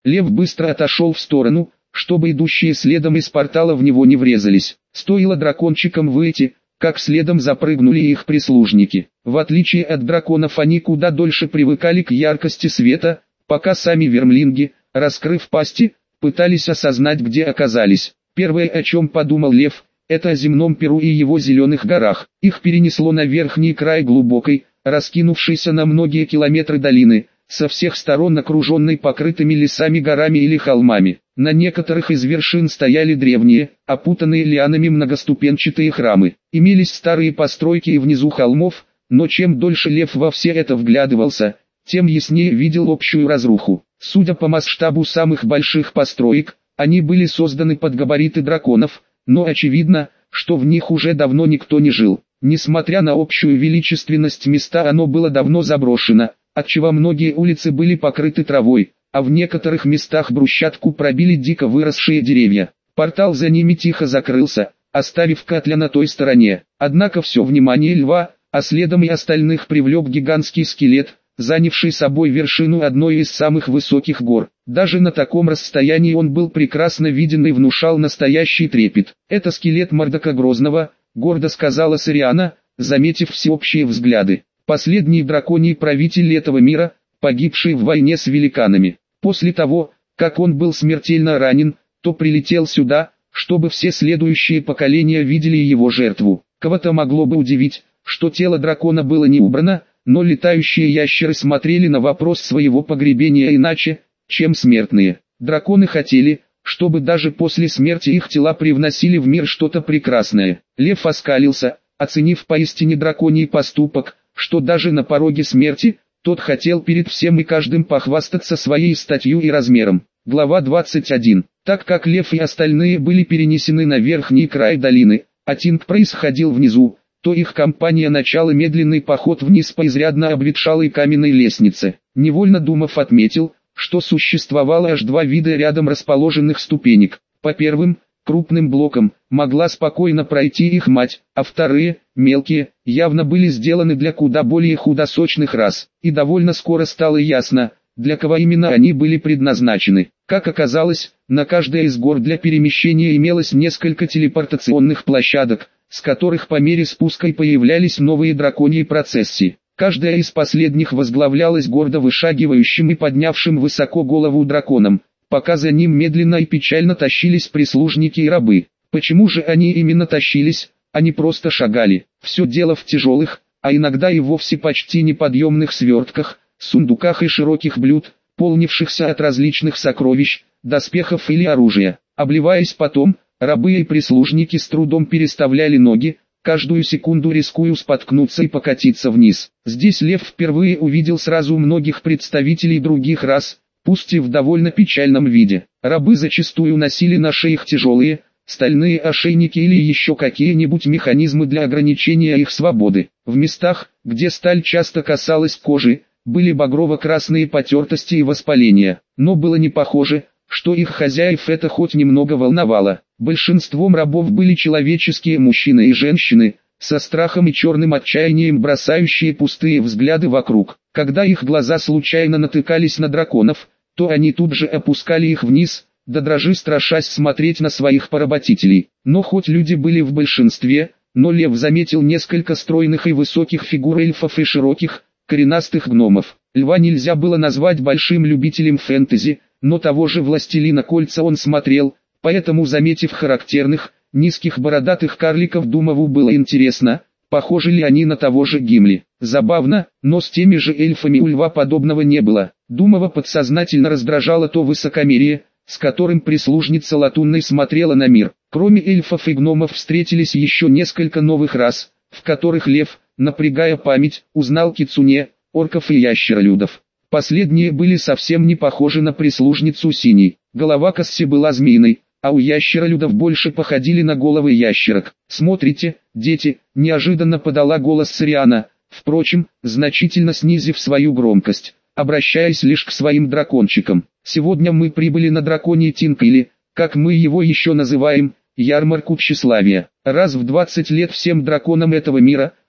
Лев быстро отошел в сторону, чтобы идущие следом из портала в него не врезались. Стоило дракончикам выйти, как следом запрыгнули их прислужники. В отличие от драконов, они куда дольше привыкали к яркости света, пока сами вермлинги, раскрыв пасти, пытались осознать, где оказались. Первое, о чем подумал Лев, это о земном Перу и его зеленых горах. Их перенесло на верхний край глубокой, раскинувшейся на многие километры долины, со всех сторон окруженной покрытыми лесами, горами или холмами. На некоторых из вершин стояли древние, опутанные лианами многоступенчатые храмы. Имелись старые постройки и внизу холмов, но чем дольше Лев во все это вглядывался, тем яснее видел общую разруху. Судя по масштабу самых больших построек, они были созданы под габариты драконов, но очевидно, что в них уже давно никто не жил. Несмотря на общую величественность места, оно было давно заброшено, отчего многие улицы были покрыты травой, а в некоторых местах брусчатку пробили дико выросшие деревья. Портал за ними тихо закрылся, оставив Катля на той стороне. Однако все внимание Льва, а следом и остальных привлек гигантский скелет, занявший собой вершину одной из самых высоких гор. Даже на таком расстоянии он был прекрасно виден и внушал настоящий трепет. «Это скелет Мордока Грозного», — гордо сказала Сариана, заметив всеобщие взгляды. «Последний драконий правитель этого мира, погибший в войне с великанами. После того, как он был смертельно ранен, то прилетел сюда, чтобы все следующие поколения видели его жертву. Кого-то могло бы удивить, что тело дракона было не убрано, но летающие ящеры смотрели на вопрос своего погребения иначе, чем смертные. Драконы хотели, чтобы даже после смерти их тела привносили в мир что-то прекрасное. Лев оскалился, оценив поистине драконий поступок, что даже на пороге смерти, тот хотел перед всем и каждым похвастаться своей статью и размером. Глава 21. Так как Лев и остальные были перенесены на верхний край долины, а Тинг происходил внизу, то их компания начала медленный поход вниз по изрядно обветшалой каменной лестнице. Невольно думав, отметил, что существовало аж два вида рядом расположенных ступенек. По первым, крупным блокам, могла спокойно пройти их мать, а вторые, мелкие, явно были сделаны для куда более худосочных рас. И довольно скоро стало ясно, для кого именно они были предназначены. Как оказалось, на каждой из гор для перемещения имелось несколько телепортационных площадок, с которых по мере спуска появлялись новые драконьи процессии. Каждая из последних возглавлялась гордо вышагивающим и поднявшим высоко голову драконом, пока за ним медленно и печально тащились прислужники и рабы. Почему же они именно тащились, а не просто шагали? Все дело в тяжелых, а иногда и вовсе почти неподъемных свертках, сундуках и широких блюд, полнившихся от различных сокровищ, доспехов или оружия. Обливаясь потом, рабы и прислужники с трудом переставляли ноги, каждую секунду рискуя споткнуться и покатиться вниз. Здесь Лев впервые увидел сразу многих представителей других рас, пусть и в довольно печальном виде. Рабы зачастую носили на шеях тяжелые, стальные ошейники или еще какие-нибудь механизмы для ограничения их свободы. В местах, где сталь часто касалась кожи, были багрово-красные потертости и воспаления. Но было не похоже, что их хозяев это хоть немного волновало. Большинством рабов были человеческие мужчины и женщины, со страхом и черным отчаянием бросающие пустые взгляды вокруг. Когда их глаза случайно натыкались на драконов, то они тут же опускали их вниз, до дрожи страшась смотреть на своих поработителей. Но хоть люди были в большинстве, но Лев заметил несколько стройных и высоких фигур эльфов и широких, коренастых гномов. Льва нельзя было назвать большим любителем фэнтези, но того же «Властелина кольца» он смотрел, поэтому, заметив характерных, низких бородатых карликов, Думову было интересно, похожи ли они на того же Гимли. Забавно, но с теми же эльфами у Льва подобного не было. Думова подсознательно раздражало то высокомерие, с которым прислужница Латунной смотрела на мир. Кроме эльфов и гномов встретились еще несколько новых рас, в которых Лев, напрягая память, узнал кицуне, орков и ящеролюдов. Последние были совсем не похожи на прислужницу Синей. Голова Касси была змеиной, а у ящеролюдов больше походили на головы ящерок. «Смотрите, дети», — неожиданно подала голос Сариана, впрочем, значительно снизив свою громкость, обращаясь лишь к своим дракончикам. «Сегодня мы прибыли на драконий Тинг или, как мы его еще называем, ярмарку тщеславия. Раз в 20 лет всем драконам этого мира,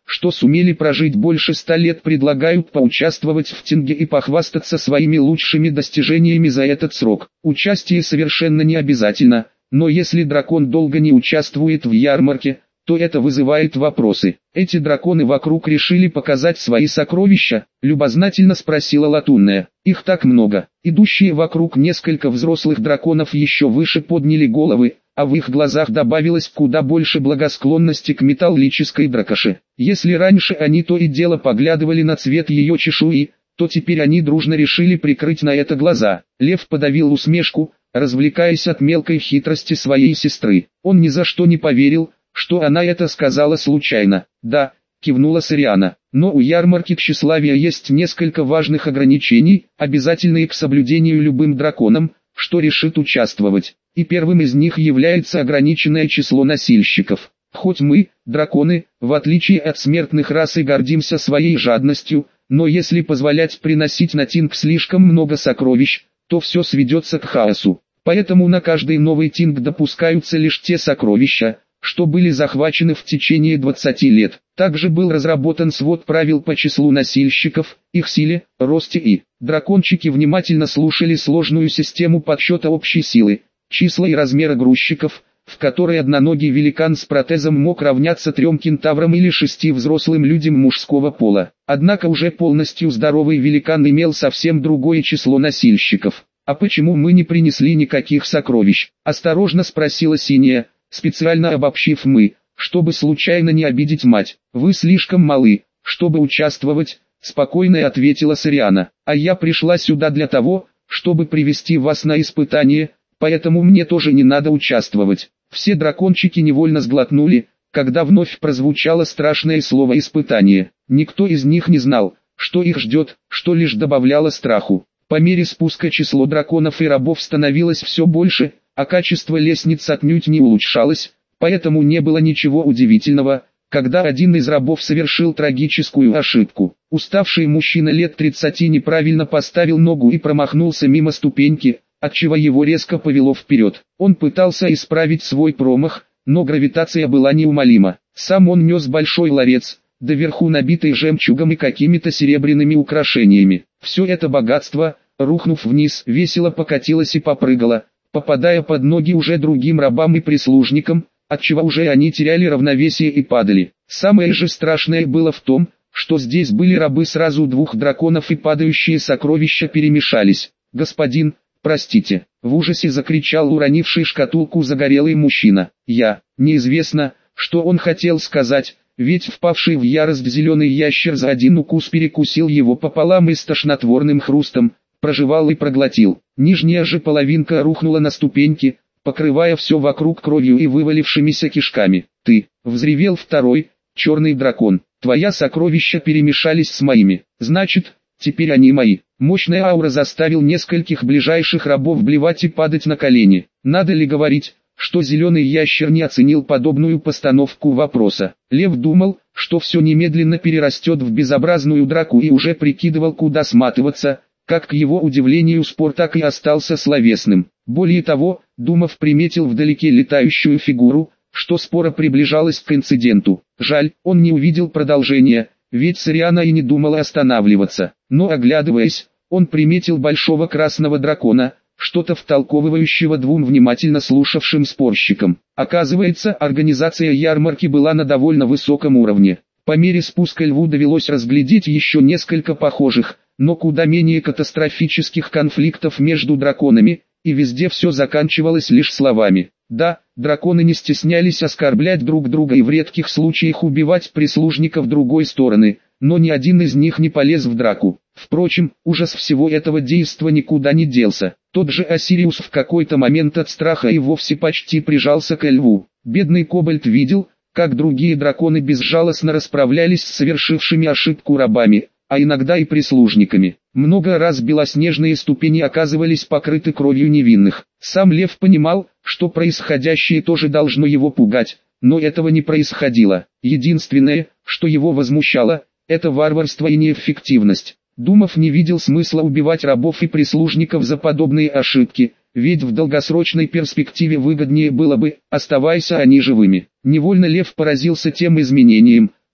что сумели прожить больше 100 лет, предлагают поучаствовать в тинге и похвастаться своими лучшими достижениями за этот срок. Участие совершенно не обязательно, но если дракон долго не участвует в ярмарке, то это вызывает вопросы. Эти драконы вокруг решили показать свои сокровища? Любознательно спросила Латунная. Их так много. Идущие вокруг несколько взрослых драконов еще выше подняли головы, а в их глазах добавилось куда больше благосклонности к металлической дракоше. Если раньше они то и дело поглядывали на цвет ее чешуи, то теперь они дружно решили прикрыть на это глаза. Лев подавил усмешку, развлекаясь от мелкой хитрости своей сестры. Он ни за что не поверил, что она это сказала случайно. «Да», — кивнула Сориана, — «но у ярмарки тщеславия есть несколько важных ограничений, обязательные к соблюдению любым драконом, что решит участвовать. И первым из них является ограниченное число носильщиков. Хоть мы, драконы, в отличие от смертных рас и гордимся своей жадностью, но если позволять приносить на тинг слишком много сокровищ, то все сведется к хаосу. Поэтому на каждый новый тинг допускаются лишь те сокровища, что были захвачены в течение 20 лет. Также был разработан свод правил по числу носильщиков, их силе, росте и... Дракончики внимательно слушали сложную систему подсчета общей силы, числа и размера грузчиков, в которой одноногий великан с протезом мог равняться 3 кентаврам или 6 взрослым людям мужского пола. Однако уже полностью здоровый великан имел совсем другое число носильщиков. «А почему мы не принесли никаких сокровищ?» – осторожно спросила Синяя, специально обобщив «мы», чтобы случайно не обидеть мать. «Вы слишком малы, чтобы участвовать», — спокойно ответила Сориана. «А я пришла сюда для того, чтобы привести вас на испытание, поэтому мне тоже не надо участвовать». Все дракончики невольно сглотнули, когда вновь прозвучало страшное слово «испытание». Никто из них не знал, что их ждет, что лишь добавляло страху. По мере спуска число драконов и рабов становилось все больше, а качество лестниц отнюдь не улучшалось, поэтому не было ничего удивительного, когда один из рабов совершил трагическую ошибку. Уставший мужчина лет 30 неправильно поставил ногу и промахнулся мимо ступеньки, отчего его резко повело вперед. Он пытался исправить свой промах, но гравитация была неумолима. Сам он нес большой ларец, доверху набитый жемчугом и какими-то серебряными украшениями. Все это богатство, рухнув вниз, весело покатилось и попрыгало, попадая под ноги уже другим рабам и прислужникам, отчего уже они теряли равновесие и падали. Самое же страшное было в том, что здесь были рабы сразу 2 драконов и падающие сокровища перемешались. «Господин, простите», — в ужасе закричал уронивший шкатулку загорелый мужчина. Неизвестно, что он хотел сказать, ведь впавший в ярость зеленый ящер за один укус перекусил его пополам и с тошнотворным хрустом прожевал и проглотил. Нижняя же половинка рухнула на ступеньки, покрывая все вокруг кровью и вывалившимися кишками. «Ты!» — взревел второй, черный дракон. «Твоя сокровища перемешались с моими. Значит, теперь они мои». Мощная аура заставил нескольких ближайших рабов блевать и падать на колени. Надо ли говорить, что зеленый ящер не оценил подобную постановку вопроса? Лев думал, что все немедленно перерастет в безобразную драку и уже прикидывал, куда сматываться, как к его удивлению спор так и остался словесным. Более того, Думов приметил вдалеке летающую фигуру, что спора приближалась к инциденту. Жаль, он не увидел продолжения, ведь Сориана и не думала останавливаться. Но оглядываясь, он приметил большого красного дракона, что-то втолковывающего 2 внимательно слушавшим спорщикам. Оказывается, организация ярмарки была на довольно высоком уровне. По мере спуска Льву довелось разглядеть еще несколько похожих, но куда менее катастрофических конфликтов между драконами, и везде все заканчивалось лишь словами. Да, драконы не стеснялись оскорблять друг друга и в редких случаях убивать прислужников другой стороны, но ни один из них не полез в драку. Впрочем, ужас всего этого действа никуда не делся. Тот же Осириус в какой-то момент от страха и вовсе почти прижался к Льву. Бедный Кобальт видел, как другие драконы безжалостно расправлялись с совершившими ошибку рабами, а иногда и прислужниками. Много раз белоснежные ступени оказывались покрыты кровью невинных. Сам Лев понимал, что происходящее тоже должно его пугать, но этого не происходило. Единственное, что его возмущало, это варварство и неэффективность. Думов не видел смысла убивать рабов и прислужников за подобные ошибки, ведь в долгосрочной перспективе выгоднее было бы, оставайся они живыми. Невольно Лев поразился тем изменениям,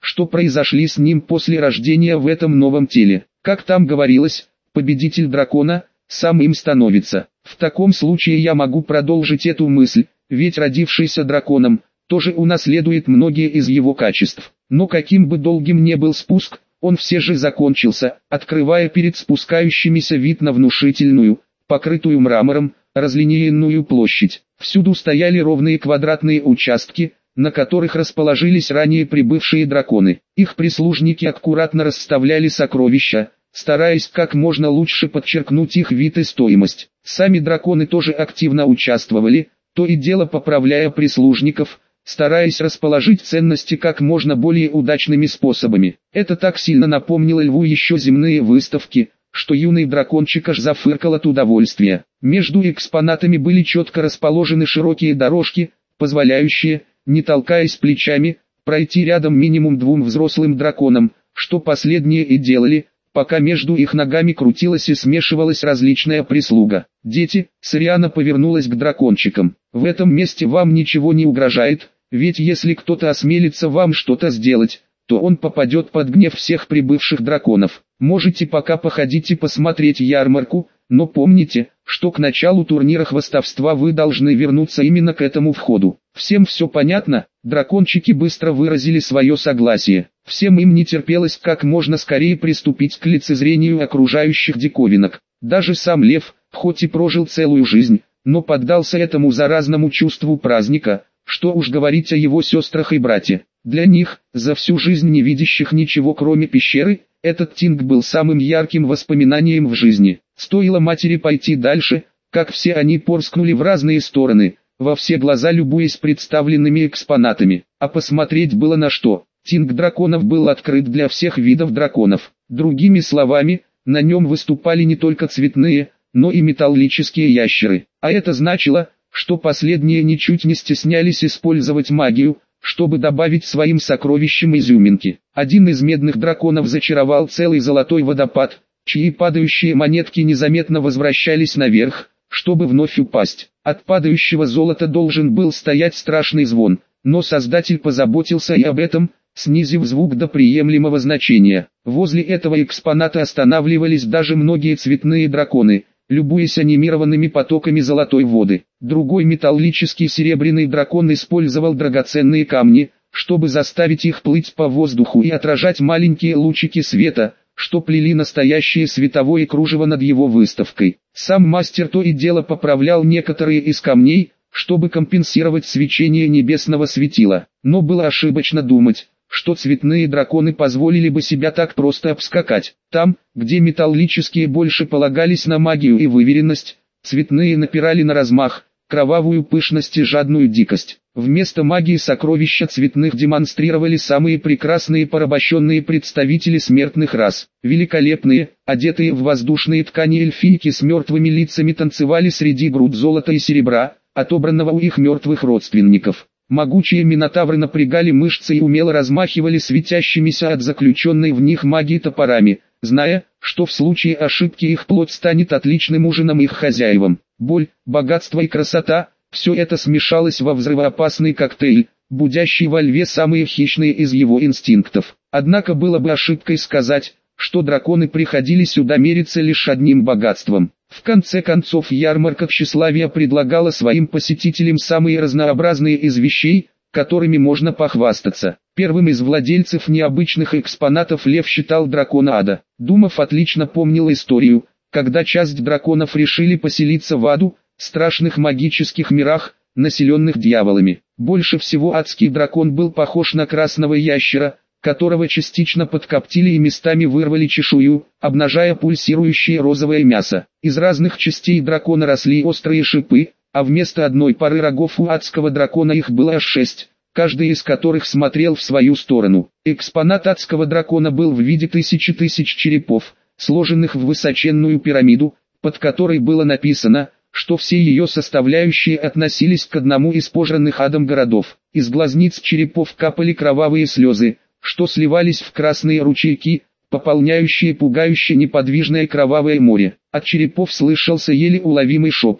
что произошли с ним после рождения в этом новом теле. Как там говорилось, победитель дракона сам им становится. В таком случае я могу продолжить эту мысль, ведь родившийся драконом тоже унаследует многие из его качеств. Но каким бы долгим ни был спуск, он все же закончился, открывая перед спускающимися вид на внушительную, покрытую мрамором, разлинеенную площадь. Всюду стояли ровные квадратные участки, на которых расположились ранее прибывшие драконы. Их прислужники аккуратно расставляли сокровища, стараясь как можно лучше подчеркнуть их вид и стоимость. Сами драконы тоже активно участвовали, то и дело поправляя прислужников, стараясь расположить ценности как можно более удачными способами. Это так сильно напомнило льву еще земные выставки, что юный дракончик аж зафыркал от удовольствия. Между экспонатами были четко расположены широкие дорожки, позволяющие, не толкаясь плечами, пройти рядом минимум двум взрослым драконам, что последние и делали, пока между их ногами крутилась и смешивалась различная прислуга. «Дети», Сариана повернулась к дракончикам, — «в этом месте вам ничего не угрожает, ведь если кто-то осмелится вам что-то сделать, то он попадет под гнев всех прибывших драконов. Можете пока походить и посмотреть ярмарку, но помните, что к началу турнира хвастовства вы должны вернуться именно к этому входу». Всем все понятно? Дракончики быстро выразили свое согласие. Всем им не терпелось как можно скорее приступить к лицезрению окружающих диковинок. Даже сам лев, хоть и прожил целую жизнь, но поддался этому заразному чувству праздника, что уж говорить о его сестрах и брате. Для них, за всю жизнь не видящих ничего кроме пещеры, этот тинг был самым ярким воспоминанием в жизни. Стоило матери пойти дальше, как все они порскнули в разные стороны, во все глаза любуясь представленными экспонатами. А посмотреть было на что. Тинг драконов был открыт для всех видов драконов. Другими словами, на нем выступали не только цветные, но и металлические ящеры. А это значило, что последние ничуть не стеснялись использовать магию, чтобы добавить своим сокровищам изюминки. Один из медных драконов зачаровал целый золотой водопад, чьи падающие монетки незаметно возвращались наверх, чтобы вновь упасть. От падающего золота должен был стоять страшный звон, но создатель позаботился и об этом, снизив звук до приемлемого значения. Возле этого экспоната останавливались даже многие цветные драконы, любуясь анимированными потоками золотой воды. Другой металлический серебряный дракон использовал драгоценные камни, чтобы заставить их плыть по воздуху и отражать маленькие лучики света, что плели настоящее световое кружево над его выставкой. Сам мастер то и дело поправлял некоторые из камней, чтобы компенсировать свечение небесного светила. Но было ошибочно думать, что цветные драконы позволили бы себя так просто обскакать. Там, где металлические больше полагались на магию и выверенность, цветные напирали на размах, кровавую пышность и жадную дикость. Вместо магии сокровища цветных демонстрировали самые прекрасные порабощенные представители смертных рас. Великолепные, одетые в воздушные ткани эльфийки с мертвыми лицами танцевали среди груд золота и серебра, отобранного у их мертвых родственников. Могучие минотавры напрягали мышцы и умело размахивали светящимися от заключенной в них магии топорами, зная, что в случае ошибки их плоть станет отличным ужином их хозяевам. Боль, богатство и красота – все это смешалось во взрывоопасный коктейль, будящий во льве самые хищные из его инстинктов. Однако было бы ошибкой сказать, что драконы приходили сюда мериться лишь одним богатством. В конце концов, ярмарка тщеславия предлагала своим посетителям самые разнообразные из вещей, которыми можно похвастаться. Первым из владельцев необычных экспонатов лев считал дракона ада. Думов отлично помнил историю, когда часть драконов решили поселиться в аду, страшных магических мирах, населенных дьяволами. Больше всего адский дракон был похож на красного ящера, которого частично подкоптили и местами вырвали чешую, обнажая пульсирующее розовое мясо. Из разных частей дракона росли острые шипы, а вместо одной пары рогов у адского дракона их было аж 6, каждый из которых смотрел в свою сторону. Экспонат адского дракона был в виде тысяч черепов, сложенных в высоченную пирамиду, под которой было написано, что все ее составляющие относились к одному из пожранных адом городов. Из глазниц черепов капали кровавые слезы, что сливались в красные ручейки, пополняющие пугающе неподвижное кровавое море. От черепов слышался еле уловимый шепот,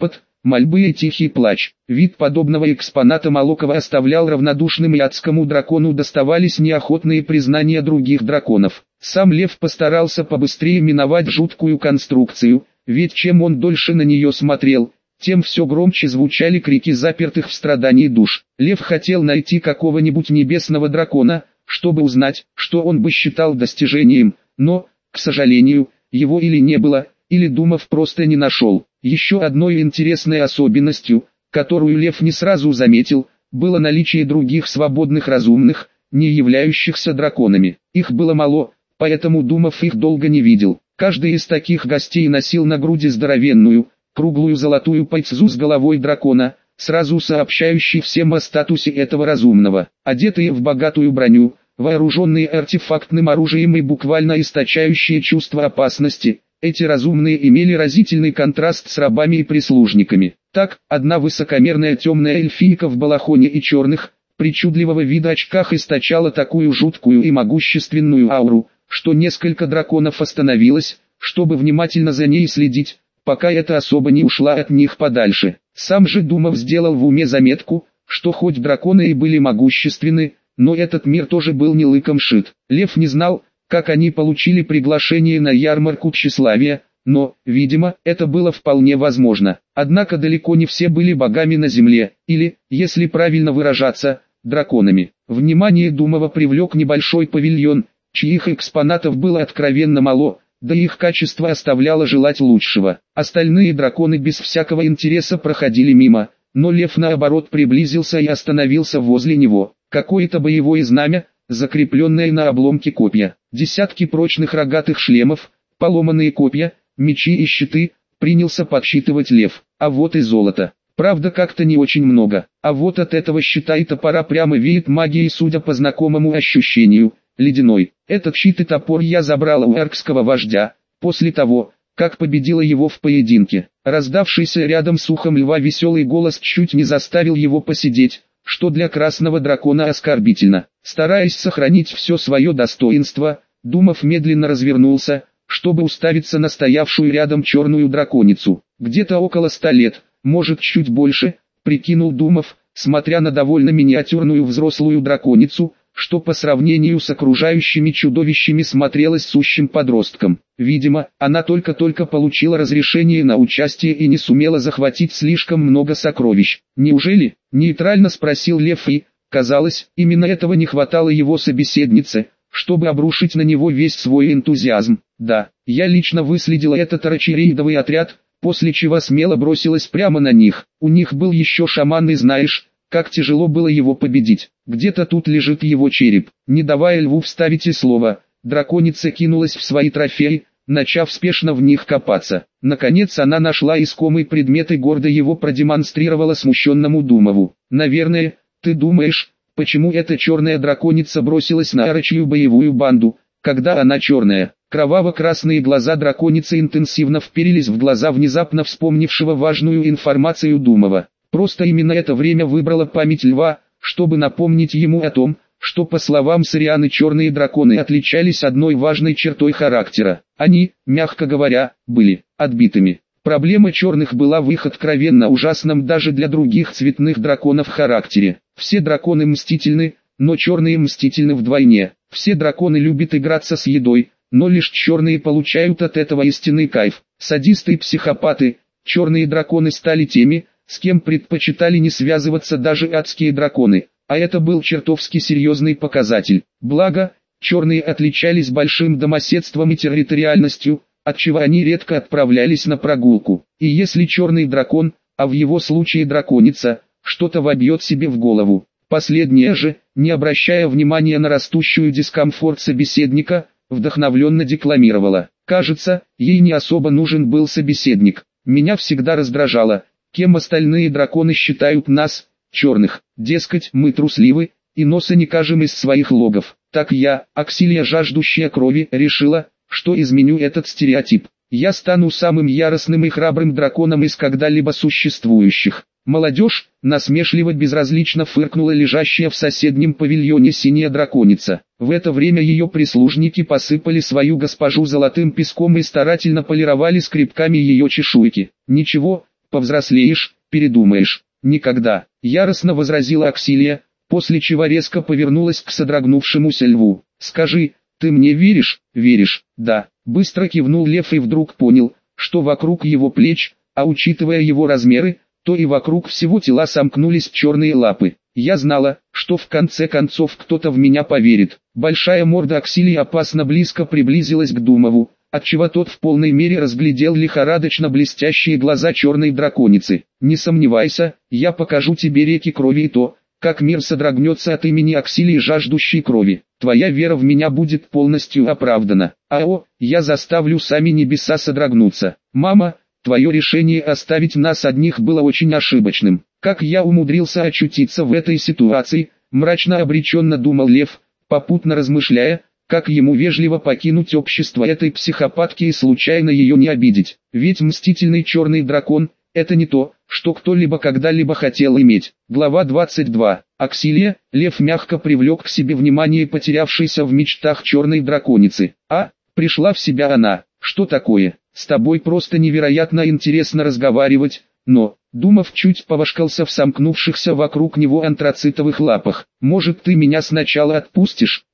мольбы и тихий плач. Вид подобного экспоната Молокова оставлял равнодушным, и адскому дракону доставались неохотные признания других драконов. Сам лев постарался побыстрее миновать жуткую конструкцию, ведь чем он дольше на нее смотрел, тем все громче звучали крики запертых в страдании душ. Лев хотел найти какого-нибудь небесного дракона, чтобы узнать, что он бы считал достижением, но, к сожалению, его или не было, или Думов просто не нашел. Еще одной интересной особенностью, которую лев не сразу заметил, было наличие других свободных разумных, не являющихся драконами. Их было мало, поэтому Думов их долго не видел. Каждый из таких гостей носил на груди здоровенную, круглую золотую пайцзу с головой дракона, сразу сообщающий всем о статусе этого разумного. Одетые в богатую броню, вооруженные артефактным оружием и буквально источающие чувство опасности, эти разумные имели разительный контраст с рабами и прислужниками. Так, одна высокомерная темная эльфийка в балахоне и черных, причудливого вида очках источала такую жуткую и могущественную ауру, что несколько драконов остановилось, чтобы внимательно за ней следить, пока эта особа не ушла от них подальше. Сам же Думов сделал в уме заметку, что хоть драконы и были могущественны, но этот мир тоже был не лыком шит. Лев не знал, как они получили приглашение на ярмарку тщеславия, но, видимо, это было вполне возможно. Однако далеко не все были богами на земле, или, если правильно выражаться, драконами. Внимание Думова привлек небольшой павильон, чьих экспонатов было откровенно мало, да их качество оставляло желать лучшего. Остальные драконы без всякого интереса проходили мимо, но лев наоборот приблизился и остановился возле него. Какое-то боевое знамя, закрепленное на обломке копья, десятки прочных рогатых шлемов, поломанные копья, мечи и щиты, принялся подсчитывать лев. А вот и золото. Правда, как-то не очень много. А вот от этого щита и топора прямо веет магией, судя по знакомому ощущению, ледяной. Этот щит и топор я забрала у эркского вождя, после того, как победила его в поединке. Раздавшийся рядом с ухом льва веселый голос чуть не заставил его посидеть, что для красного дракона оскорбительно. Стараясь сохранить все свое достоинство, Думов медленно развернулся, чтобы уставиться на стоявшую рядом черную драконицу. Где-то около 100 лет, может чуть больше, прикинул Думов, смотря на довольно миниатюрную взрослую драконицу, что по сравнению с окружающими чудовищами смотрелась сущим подростком. Видимо, она только-только получила разрешение на участие и не сумела захватить слишком много сокровищ. «Неужели?» – нейтрально спросил лев, и, казалось, именно этого не хватало его собеседнице, чтобы обрушить на него весь свой энтузиазм. «Да, я лично выследила этот арчерейдовый отряд», после чего смело бросилась прямо на них. У них был еще шаман, и знаешь, как тяжело было его победить. Где-то тут лежит его череп. Не давая льву вставить и слова, драконица кинулась в свои трофеи, начав спешно в них копаться. Наконец она нашла искомый предмет и гордо его продемонстрировала смущенному Думову. «Наверное, ты думаешь, почему эта черная драконица бросилась на орочью боевую банду, когда она черная?» Кроваво-красные глаза драконицы интенсивно вперились в глаза внезапно вспомнившего важную информацию Думова. Просто именно это время выбрала память льва, чтобы напомнить ему о том, что, по словам Сорианы, черные драконы отличались одной важной чертой характера. Они, мягко говоря, были отбитыми. Проблема черных была в их откровенно ужасном даже для других цветных драконов характере. Все драконы мстительны, но черные мстительны вдвойне. Все драконы любят играться с едой, но лишь черные получают от этого истинный кайф. Садисты и психопаты, черные драконы стали теми, с кем предпочитали не связываться даже адские драконы, а это был чертовски серьезный показатель. Благо, черные отличались большим домоседством и территориальностью, отчего они редко отправлялись на прогулку. И если черный дракон, а в его случае драконица, что-то вобьет себе в голову, последняя же, не обращая внимания на растущую дискомфорт собеседника, вдохновленно декламировала. Кажется, ей не особо нужен был собеседник. Меня всегда раздражало, кем остальные драконы считают нас, черных. Дескать, мы трусливы, и носа не кажем из своих логов. Так я, Аксилия, жаждущая крови, решила, что изменю этот стереотип. Я стану самым яростным и храбрым драконом из когда-либо существующих. Молодежь, насмешливо безразлично фыркнула лежащая в соседнем павильоне синяя драконица. В это время ее прислужники посыпали свою госпожу золотым песком и старательно полировали скребками ее чешуйки. Ничего, повзрослеешь, передумаешь. Никогда, яростно возразила Аксилия, после чего резко повернулась к содрогнувшемуся льву. Скажи, ты мне веришь? Веришь? Да. Быстро кивнул лев и вдруг понял, что вокруг его плеч, а учитывая его размеры, то и вокруг всего тела сомкнулись черные лапы. Я знала, что в конце концов кто-то в меня поверит. Большая морда Аксилии опасно близко приблизилась к Думову, отчего тот в полной мере разглядел лихорадочно блестящие глаза черной драконицы. «Не сомневайся, я покажу тебе реки крови и то, как мир содрогнется от имени Аксилии, жаждущей крови. Твоя вера в меня будет полностью оправдана. Я заставлю сами небеса содрогнуться. Мама, твое решение оставить нас одних было очень ошибочным. Как я умудрился очутиться в этой ситуации?» Мрачно обреченно думал лев, попутно размышляя, как ему вежливо покинуть общество этой психопатки и случайно ее не обидеть. Ведь мстительный черный дракон – это не то, что кто-либо когда-либо хотел иметь. Глава 22. Аксилия, лев мягко привлек к себе внимание потерявшейся в мечтах черной драконицы. Пришла в себя она. Что такое? С тобой просто невероятно интересно разговаривать, но... Думов чуть повошкался в сомкнувшихся вокруг него антрацитовых лапах. «Может, ты меня сначала отпустишь?»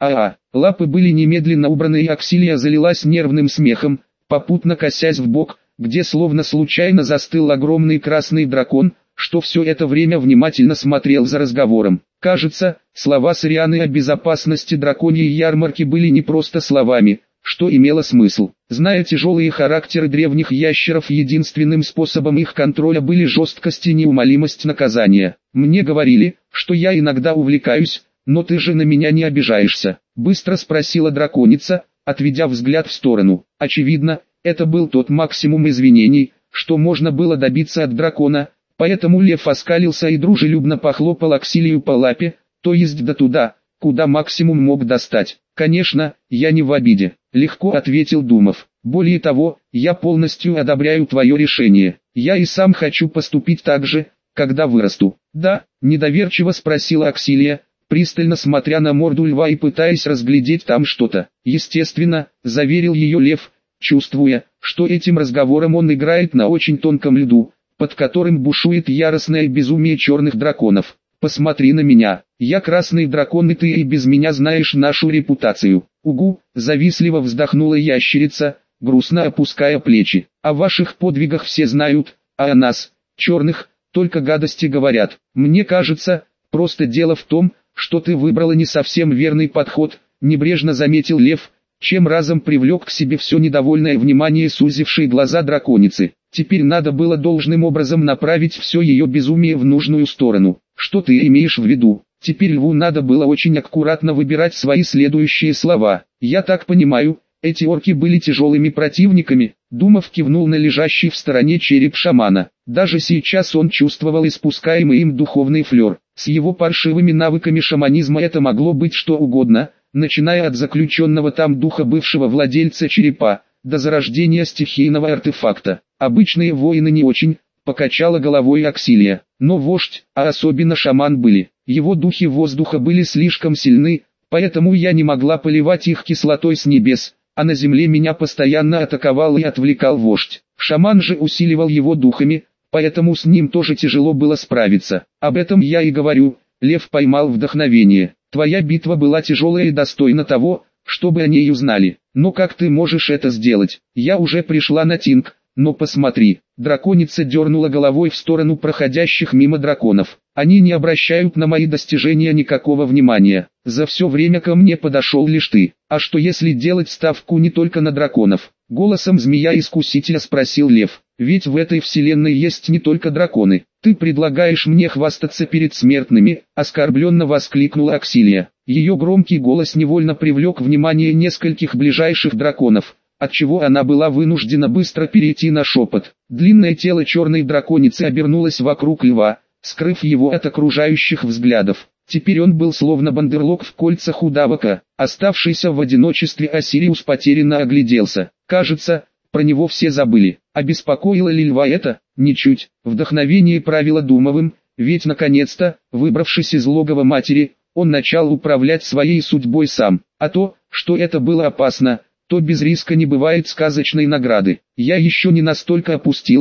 Лапы были немедленно убраны, и Аксилия залилась нервным смехом, попутно косясь в бок, где словно случайно застыл огромный красный дракон, что все это время внимательно смотрел за разговором. Кажется, слова Сарианы о безопасности драконьей ярмарки были не просто словами, что имело смысл. Зная тяжелые характеры древних ящеров, единственным способом их контроля были жесткость и неумолимость наказания. «Мне говорили, что я иногда увлекаюсь, но ты же на меня не обижаешься?» — быстро спросила драконица, отведя взгляд в сторону. Очевидно, это был тот максимум извинений, что можно было добиться от дракона, поэтому лев оскалился и дружелюбно похлопал Аксилию по лапе, то есть до туда, куда максимум мог достать. «Конечно, я не в обиде», — легко ответил Думов. «Более того, я полностью одобряю твое решение. Я и сам хочу поступить так же, когда вырасту». «Да?» — недоверчиво спросила Аксилия, пристально смотря на морду льва и пытаясь разглядеть там что-то. «Естественно», — заверил ее лев, чувствуя, что этим разговором он играет на очень тонком льду, под которым бушует яростное безумие черных драконов. «Посмотри на меня, я красный дракон, и ты и без меня знаешь нашу репутацию». «Угу», — завистливо вздохнула ящерица, грустно опуская плечи. «О ваших подвигах все знают, а о нас, черных, только гадости говорят. Мне кажется, просто дело в том, что ты выбрала не совсем верный подход», — небрежно заметил лев, чем разом привлек к себе все недовольное внимание сузившей глаза драконицы. Теперь надо было должным образом направить все ее безумие в нужную сторону. «Что ты имеешь в виду?» Теперь льву надо было очень аккуратно выбирать свои следующие слова. «Я так понимаю, эти орки были тяжелыми противниками?» Думов кивнул на лежащий в стороне череп шамана. Даже сейчас он чувствовал испускаемый им духовный флер. С его паршивыми навыками шаманизма это могло быть что угодно, начиная от заключенного там духа бывшего владельца черепа, до зарождения стихийного артефакта. «Обычные воины не очень», — покачала головой Аксилия. «Но вождь, а особенно шаман были. Его духи воздуха были слишком сильны, поэтому я не могла поливать их кислотой с небес, а на земле меня постоянно атаковал и отвлекал вождь. Шаман же усиливал его духами, поэтому с ним тоже тяжело было справиться. Об этом я и говорю». Лев поймал вдохновение. «Твоя битва была тяжелая и достойна того, чтобы о ней узнали. Но как ты можешь это сделать? Я уже пришла на Тинг, но посмотри». Драконица дернула головой в сторону проходящих мимо драконов. «Они не обращают на мои достижения никакого внимания. За все время ко мне подошел лишь ты. А что если делать ставку не только на драконов?» Голосом змея-искусителя спросил лев. «Ведь в этой вселенной есть не только драконы. Ты предлагаешь мне хвастаться перед смертными?» Оскорбленно воскликнула Аксилия. Ее громкий голос невольно привлек внимание нескольких ближайших драконов, отчего она была вынуждена быстро перейти на шепот. Длинное тело черной драконицы обернулось вокруг льва, скрыв его от окружающих взглядов. Теперь он был словно бандерлог в кольцах удавока. Оставшийся в одиночестве Осириус потерянно огляделся. Кажется, про него все забыли. Обеспокоило ли льва это? Ничуть. Вдохновение правило Думовым, ведь наконец-то, выбравшись из логова матери, он начал управлять своей судьбой сам. А то, что это было опасно, то без риска не бывает сказочной награды. Я еще не настолько опустилась,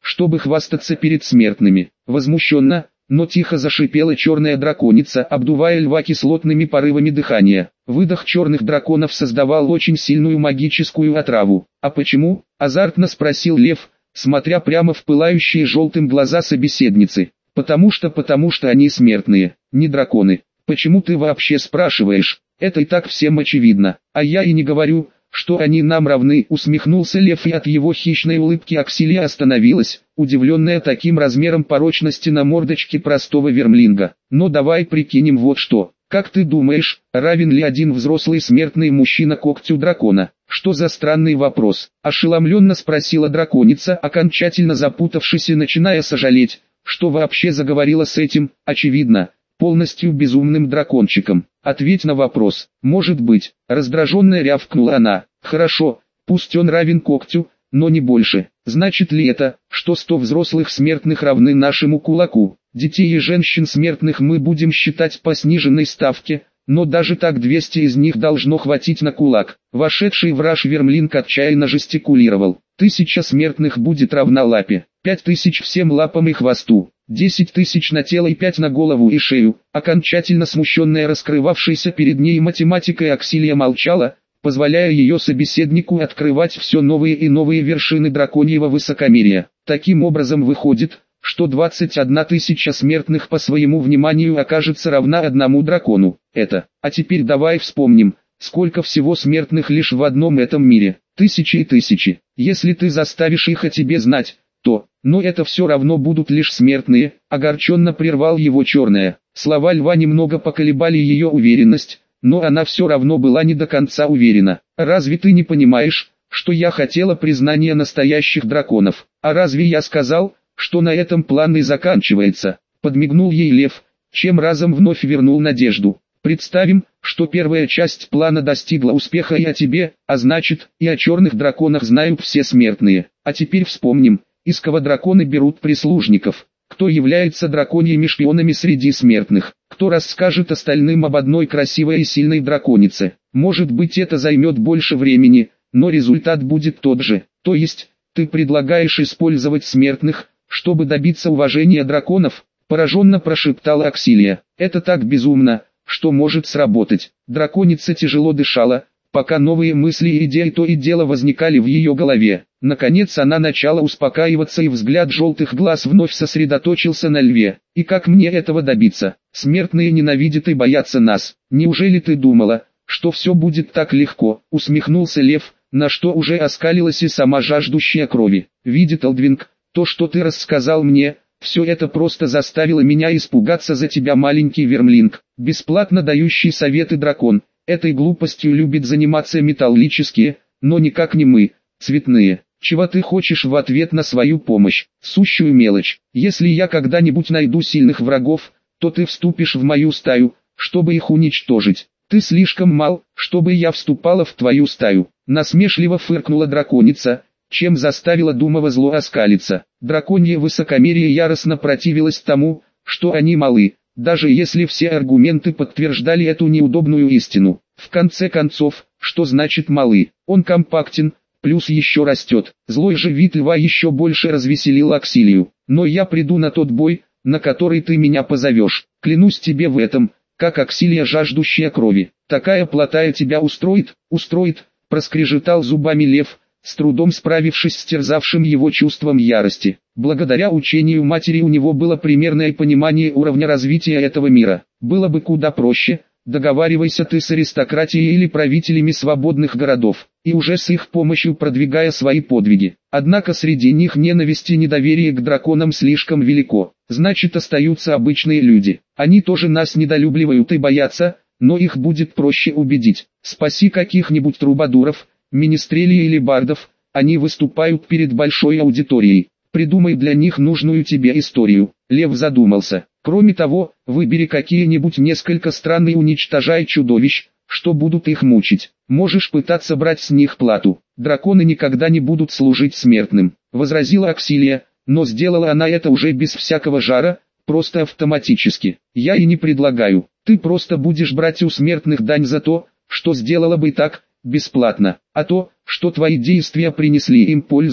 чтобы хвастаться перед смертными. Возмущенно, но тихо зашипела черная драконица, обдувая льва кислотными порывами дыхания. Выдох черных драконов создавал очень сильную магическую отраву. «А почему?» – азартно спросил лев, смотря прямо в пылающие желтым глаза собеседницы. «Потому что они смертные, не драконы. Почему ты вообще спрашиваешь? Это и так всем очевидно. А я и не говорю, что они нам равны», — усмехнулся лев, и от его хищной улыбки Аксилия остановилась, удивленная таким размером порочности на мордочке простого вермлинга. «Но давай прикинем вот что. Как ты думаешь, равен ли один взрослый смертный мужчина когтю дракона?» «Что за странный вопрос?» — ошеломленно спросила драконица, окончательно запутавшись и начиная сожалеть, что вообще заговорила с этим, очевидно, полностью безумным дракончиком. «Ответь на вопрос». «Может быть», — раздраженно рявкнула она. «Хорошо, пусть он равен когтю, но не больше. Значит ли это, что 100 взрослых смертных равны нашему кулаку? Детей и женщин смертных мы будем считать по сниженной ставке, но даже так 200 из них должно хватить на кулак». Вошедший в раж вермлинг отчаянно жестикулировал. 1000 смертных будет равна лапе, 5000 всем лапам и хвосту, 10 000 на тело и 5 на голову и шею. Окончательно смущенная раскрывавшейся перед ней математикой Аксилия молчала, позволяя ее собеседнику открывать все новые и новые вершины драконьего высокомерия. Таким образом выходит, что 21 000 смертных по своему вниманию окажется равна одному дракону. А теперь давай вспомним, сколько всего смертных лишь в одном этом мире. Тысячи и тысячи. Если ты заставишь их о тебе знать, то... Но это все равно будут лишь смертные, огорченно прервал его черная. Слова льва немного поколебали ее уверенность, но она все равно была не до конца уверена. «Разве ты не понимаешь, что я хотела признания настоящих драконов? А разве я сказал, что на этом план и заканчивается?» Подмигнул ей лев, чем разом вновь вернул надежду. «Представим, что первая часть плана достигла успеха и о тебе, а значит, и о черных драконах знают все смертные. А теперь вспомним, из кого драконы берут прислужников, кто является драконьими шпионами среди смертных, кто расскажет остальным об одной красивой и сильной драконице. Может быть, это займет больше времени, но результат будет тот же. То есть, ты предлагаешь использовать смертных, чтобы добиться уважения драконов?» Пораженно прошептала Аксилия. «Это так безумно, что может сработать». Драконица тяжело дышала, пока новые мысли и идеи то и дело возникали в ее голове. Наконец она начала успокаиваться, и взгляд желтых глаз вновь сосредоточился на льве. «И как мне этого добиться? Смертные ненавидят и боятся нас. Неужели ты думала, что все будет так легко?» — усмехнулся лев, на что уже оскалилась и сама жаждущая крови. «Видит Алдвинг, то, что ты рассказал мне, все это просто заставило меня испугаться за тебя, маленький вермлинг. Бесплатно дающий советы дракон. Этой глупостью любит заниматься металлические, но никак не мы, цветные. Чего ты хочешь в ответ на свою помощь? Сущую мелочь. Если я когда-нибудь найду сильных врагов, то ты вступишь в мою стаю, чтобы их уничтожить. Ты слишком мал, чтобы я вступала в твою стаю». Насмешливо фыркнула драконица, чем заставила Думова зло оскалиться. Драконье высокомерие яростно противилось тому, что они малы, даже если все аргументы подтверждали эту неудобную истину. В конце концов, что значит малы? Он компактен, плюс еще растет. Злой же вид льва еще больше развеселил Аксилию. «Но я приду на тот бой, на который ты меня позовешь. Клянусь тебе в этом, как Аксилия, жаждущая крови. Такая плотая тебя устроит?» «Устроит», — проскрежетал зубами лев, с трудом справившись с терзавшим его чувством ярости. Благодаря учению матери у него было примерное понимание уровня развития этого мира. Было бы куда проще, договаривайся ты с аристократией или правителями свободных городов, и уже с их помощью продвигая свои подвиги. Однако среди них ненависть и недоверие к драконам слишком велико. Значит, остаются обычные люди. Они тоже нас недолюбливают и боятся, но их будет проще убедить. Спаси каких-нибудь трубадуров, министрелей или бардов, они выступают перед большой аудиторией. Придумай для них нужную тебе историю. Лев задумался. Кроме того, выбери какие-нибудь несколько стран и уничтожай чудовищ, что будут их мучить. Можешь пытаться брать с них плату. Драконы никогда не будут служить смертным, возразила Аксилия, но сделала она это уже без всякого жара, просто автоматически. Я и не предлагаю. Ты просто будешь брать у смертных дань за то, что сделала бы так, бесплатно, а то, что твои действия принесли им пользу,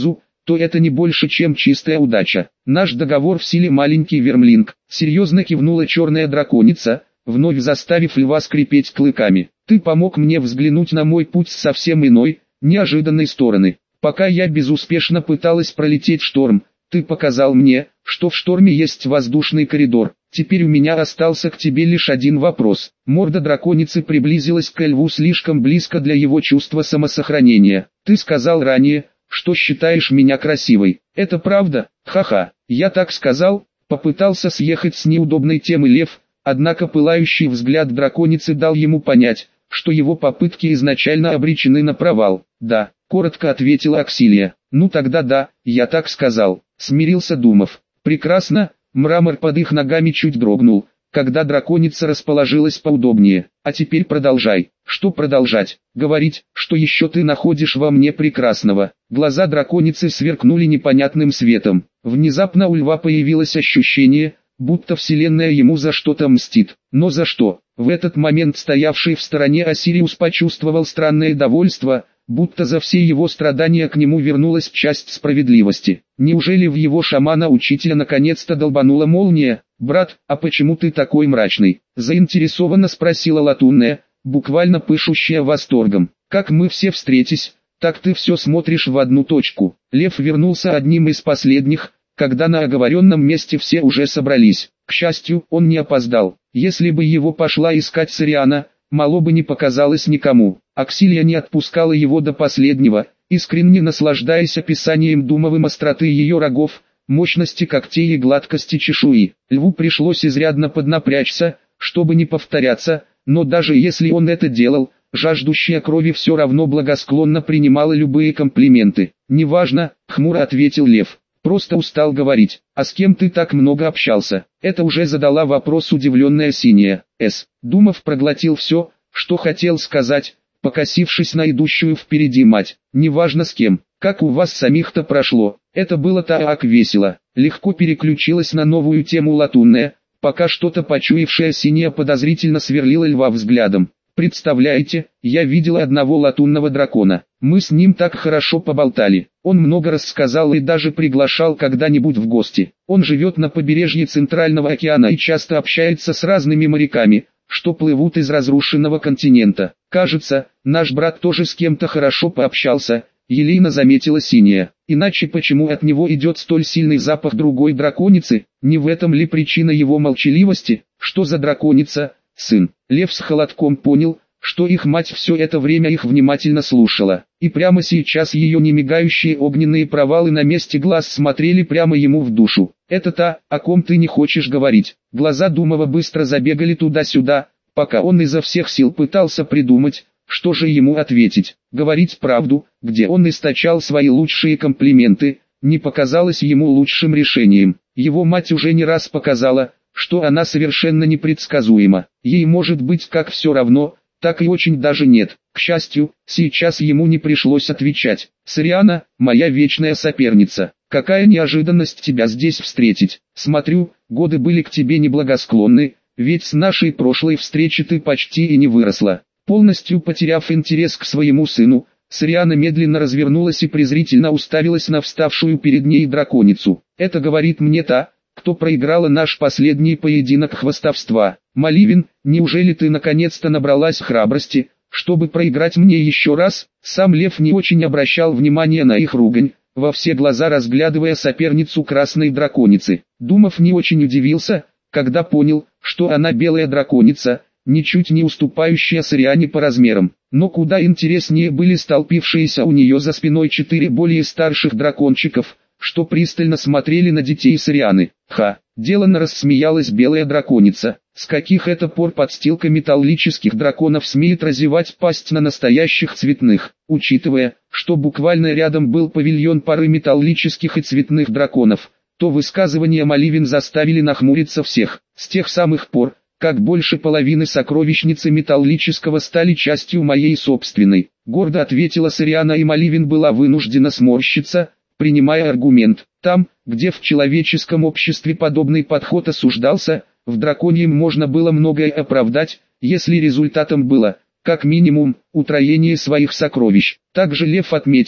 то это не больше, чем чистая удача. Наш договор в силе, маленький вермлинг, серьезно кивнула черная драконица, вновь заставив льва скрипеть клыками. Ты помог мне взглянуть на мой путь с совсем иной, неожиданной стороны. Пока я безуспешно пыталась пролететь шторм, ты показал мне, что в шторме есть воздушный коридор. Теперь у меня остался к тебе лишь один вопрос. Морда драконицы приблизилась к льву слишком близко для его чувства самосохранения. Ты сказал ранее, что считаешь меня красивой. Это правда? Ха-ха. Я так сказал. Попытался съехать с неудобной темы лев, однако пылающий взгляд драконицы дал ему понять, что его попытки изначально обречены на провал. Да, коротко ответила Аксилия. Ну тогда да, я так сказал. Смирился Думов. Прекрасно. Мрамор под их ногами чуть дрогнул, когда драконица расположилась поудобнее. А теперь продолжай. Что продолжать? Говорить, что еще ты находишь во мне прекрасного. Глаза драконицы сверкнули непонятным светом. Внезапно у льва появилось ощущение, будто вселенная ему за что-то мстит. Но за что? В этот момент стоявший в стороне Осириус почувствовал странное довольство, будто за все его страдания к нему вернулась часть справедливости. Неужели в его шамана-учителя наконец-то долбанула молния? «Брат, а почему ты такой мрачный?» – заинтересованно спросила латунная, буквально пышущая восторгом. «Как мы все встретились, так ты все смотришь в одну точку». Лев вернулся одним из последних, когда на оговоренном месте все уже собрались. К счастью, он не опоздал. Если бы его пошла искать Сориана, мало бы не показалось никому. Аксилия не отпускала его до последнего, искренне наслаждаясь описанием Думовым остроты ее рогов, мощности когтей и гладкости чешуи. Льву пришлось изрядно поднапрячься, чтобы не повторяться, но даже если он это делал, жаждущая крови все равно благосклонно принимала любые комплименты. «Неважно», — хмуро ответил Лев. «Просто устал говорить. А с кем ты так много общался?» Это уже задала вопрос удивленная синяя. Думов проглотил все, что хотел сказать, покосившись на идущую впереди мать. «Неважно с кем. Как у вас самих-то прошло?» Это было так весело. Легко переключилась на новую тему латунная, пока что-то почуявшая синяя подозрительно сверлила льва взглядом. «Представляете, я видела одного латунного дракона. Мы с ним так хорошо поболтали. Он много рассказал и даже приглашал когда-нибудь в гости. Он живет на побережье Центрального океана и часто общается с разными моряками, что плывут из разрушенного континента. Кажется, наш брат тоже с кем-то хорошо пообщался», — елейно заметила синяя. «Иначе почему от него идет столь сильный запах другой драконицы? Не в этом ли причина его молчаливости? Что за драконица, сын?» Лев с холодком понял, что их мать все это время их внимательно слушала, и прямо сейчас ее немигающие огненные провалы на месте глаз смотрели прямо ему в душу. «Это та, о ком ты не хочешь говорить». Глаза Думова быстро забегали туда-сюда, пока он изо всех сил пытался придумать, что же ему ответить. Говорить правду, где он источал свои лучшие комплименты, не показалось ему лучшим решением. Его мать уже не раз показала, что она совершенно непредсказуема. Ей может быть как все равно, так и очень даже нет. К счастью, сейчас ему не пришлось отвечать. «Сориана, моя вечная соперница, какая неожиданность тебя здесь встретить. Смотрю, годы были к тебе неблагосклонны, ведь с нашей прошлой встречи ты почти и не выросла». Полностью потеряв интерес к своему сыну, Сориана медленно развернулась и презрительно уставилась на вставшую перед ней драконицу. «Это говорит мне та, кто проиграла наш последний поединок хвастовства. Маливин, неужели ты наконец-то набралась храбрости, чтобы проиграть мне еще раз?» Сам Лев не очень обращал внимания на их ругань, во все глаза разглядывая соперницу красной драконицы. Думов не очень удивился, когда понял, что она белая драконица, ничуть не уступающая Сориане по размерам. Но куда интереснее были столпившиеся у нее за спиной 4 более старших дракончиков, что пристально смотрели на детей Сорианы. «Ха!» — деланно рассмеялась белая драконица. «С каких это пор подстилка металлических драконов смеет разевать пасть на настоящих цветных?» Учитывая, что буквально рядом был павильон пары металлических и цветных драконов, то высказывания Маливин заставили нахмуриться всех. С тех самых пор, как больше половины сокровищницы металлического стали частью моей собственной, гордо ответила Сориана, и Маливин была вынуждена сморщиться, принимая аргумент. Там, где в человеческом обществе подобный подход осуждался, в драконьем можно было многое оправдать, если результатом было, как минимум, утроение своих сокровищ. Также Лев отметил,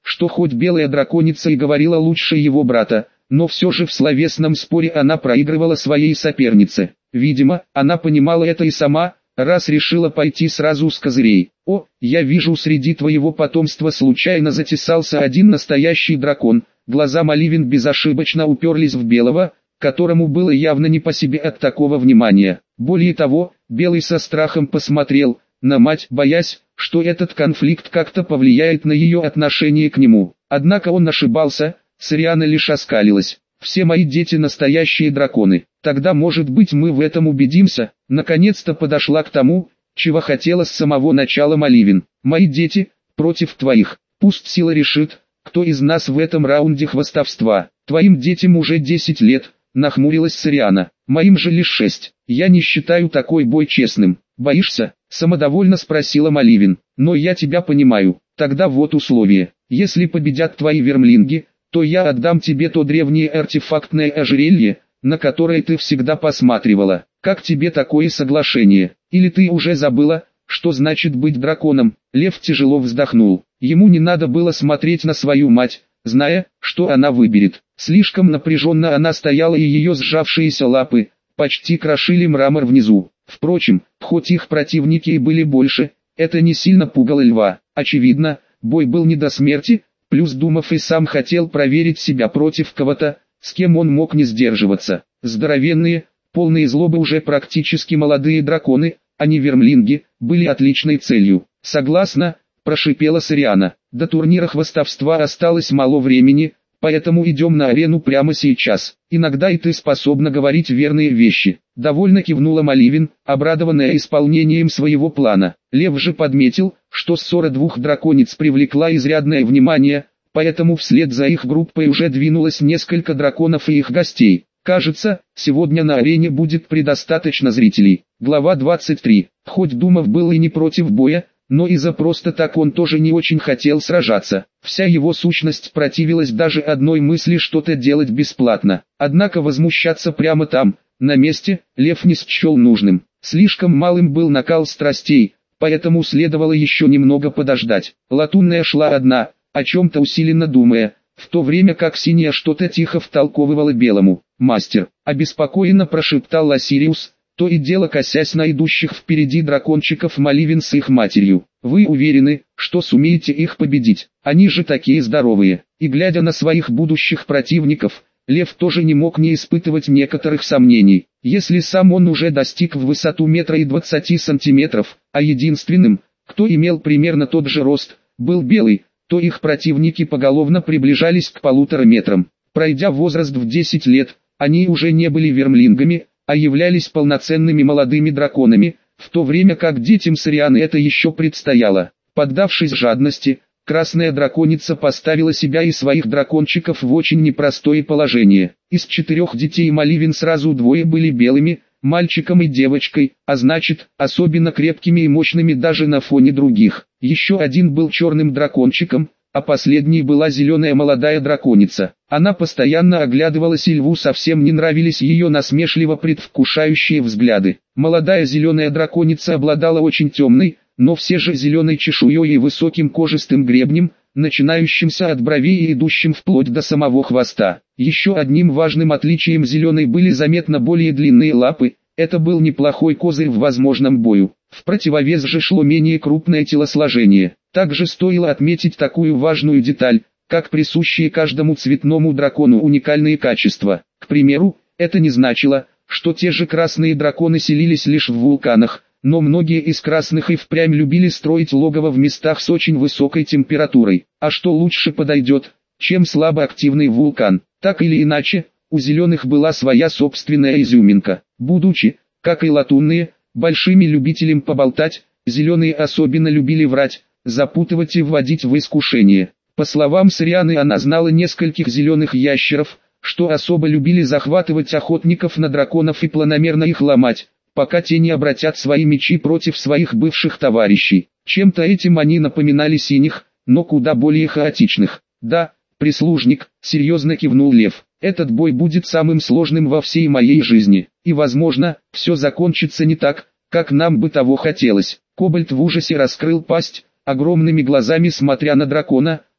что хоть белая драконица и говорила лучше его брата, но все же в словесном споре она проигрывала своей сопернице. Видимо, она понимала это и сама, раз решила пойти сразу с козырей. «О, я вижу, среди твоего потомства случайно затесался один настоящий дракон». Глаза Маливин безошибочно уперлись в Белого, которому было явно не по себе от такого внимания. Более того, Белый со страхом посмотрел на мать, боясь, что этот конфликт как-то повлияет на ее отношение к нему. Однако он ошибался, Сириана лишь оскалилась. «Все мои дети настоящие драконы. Тогда, может быть, мы в этом убедимся». Наконец-то подошла к тому, чего хотела с самого начала Маливин. «Мои дети против твоих. Пусть сила решит, кто из нас в этом раунде хвастовства. Твоим детям уже 10 лет», нахмурилась Сириана. «Моим же лишь 6. Я не считаю такой бой честным». «Боишься?» — самодовольно спросила Маливин. «Но я тебя понимаю. Тогда вот условие. Если победят твои вермлинги, то я отдам тебе то древнее артефактное ожерелье, на которое ты всегда посматривала. Как тебе такое соглашение? Или ты уже забыла, что значит быть драконом?» Лев тяжело вздохнул. Ему не надо было смотреть на свою мать, зная, что она выберет. Слишком напряженно она стояла, и ее сжавшиеся лапы почти крошили мрамор внизу. Впрочем, хоть их противники и были больше, это не сильно пугало льва. Очевидно, бой был не до смерти, плюс Думов и сам хотел проверить себя против кого-то, с кем он мог не сдерживаться. Здоровенные, полные злобы уже практически молодые драконы, а не вермлинги, были отличной целью. «Согласна», – прошипела Сириана. «До турнира хвастовства осталось мало времени, поэтому идем на арену прямо сейчас. Иногда и ты способна говорить верные вещи». Довольно кивнула Маливин, обрадованная исполнением своего плана. Лев же подметил, что ссора двух дракониц привлекла изрядное внимание, поэтому вслед за их группой уже двинулось несколько драконов и их гостей. Кажется, сегодня на арене будет предостаточно зрителей. Глава 23. Хоть Думов был и не против боя, но и за просто так он тоже не очень хотел сражаться. Вся его сущность противилась даже одной мысли что-то делать бесплатно. Однако возмущаться прямо там, на месте, Лев не счел нужным. Слишком малым был накал страстей, поэтому следовало еще немного подождать. Латунная шла одна, о чем-то усиленно думая, в то время как Синяя что-то тихо втолковывала Белому. «Мастер», — обеспокоенно прошептал Лосириус, то и дело косясь на идущих впереди дракончиков Маливин с их матерью. «Вы уверены, что сумеете их победить? Они же такие здоровые». И глядя на своих будущих противников, Лев тоже не мог не испытывать некоторых сомнений. Если сам он уже достиг в высоту 1,20 м, а единственным, кто имел примерно тот же рост, был Белый, то их противники поголовно приближались к 1,5 метрам. Пройдя возраст в 10 лет, они уже не были вермлингами, а являлись полноценными молодыми драконами, в то время как детям Сирианы это еще предстояло. Поддавшись жадности, Красная драконица поставила себя и своих дракончиков в очень непростое положение. Из 4 детей Маливин сразу 2 были белыми, мальчиком и девочкой, а значит, особенно крепкими и мощными даже на фоне других. Еще один был черным дракончиком, а последней была зеленая молодая драконица. Она постоянно оглядывалась, и льву совсем не нравились ее насмешливо предвкушающие взгляды. Молодая зеленая драконица обладала очень темной, но все же зеленой чешуей и высоким кожистым гребнем, начинающимся от бровей и идущим вплоть до самого хвоста. Еще одним важным отличием зеленой были заметно более длинные лапы, это был неплохой козырь в возможном бою. В противовес же шло менее крупное телосложение. Также стоило отметить такую важную деталь, как присущие каждому цветному дракону уникальные качества. К примеру, это не значило, что те же красные драконы селились лишь в вулканах, но многие из красных и впрямь любили строить логово в местах с очень высокой температурой. А что лучше подойдет, чем слабоактивный вулкан? Так или иначе, у зеленых была своя собственная изюминка. Будучи, как и латунные, большими любителям поболтать, зеленые особенно любили врать, запутывать и вводить в искушение. По словам Сирианы, она знала нескольких зеленых ящеров, что особо любили захватывать охотников на драконов и планомерно их ломать, пока те не обратят свои мечи против своих бывших товарищей. Чем-то этим они напоминали синих, но куда более хаотичных. «Да, прислужник», — серьезно кивнул Лев, — «этот бой будет самым сложным во всей моей жизни, и возможно, все закончится не так, как нам бы того хотелось». Кобальт в ужасе раскрыл пасть, огромными глазами смотря на дракона,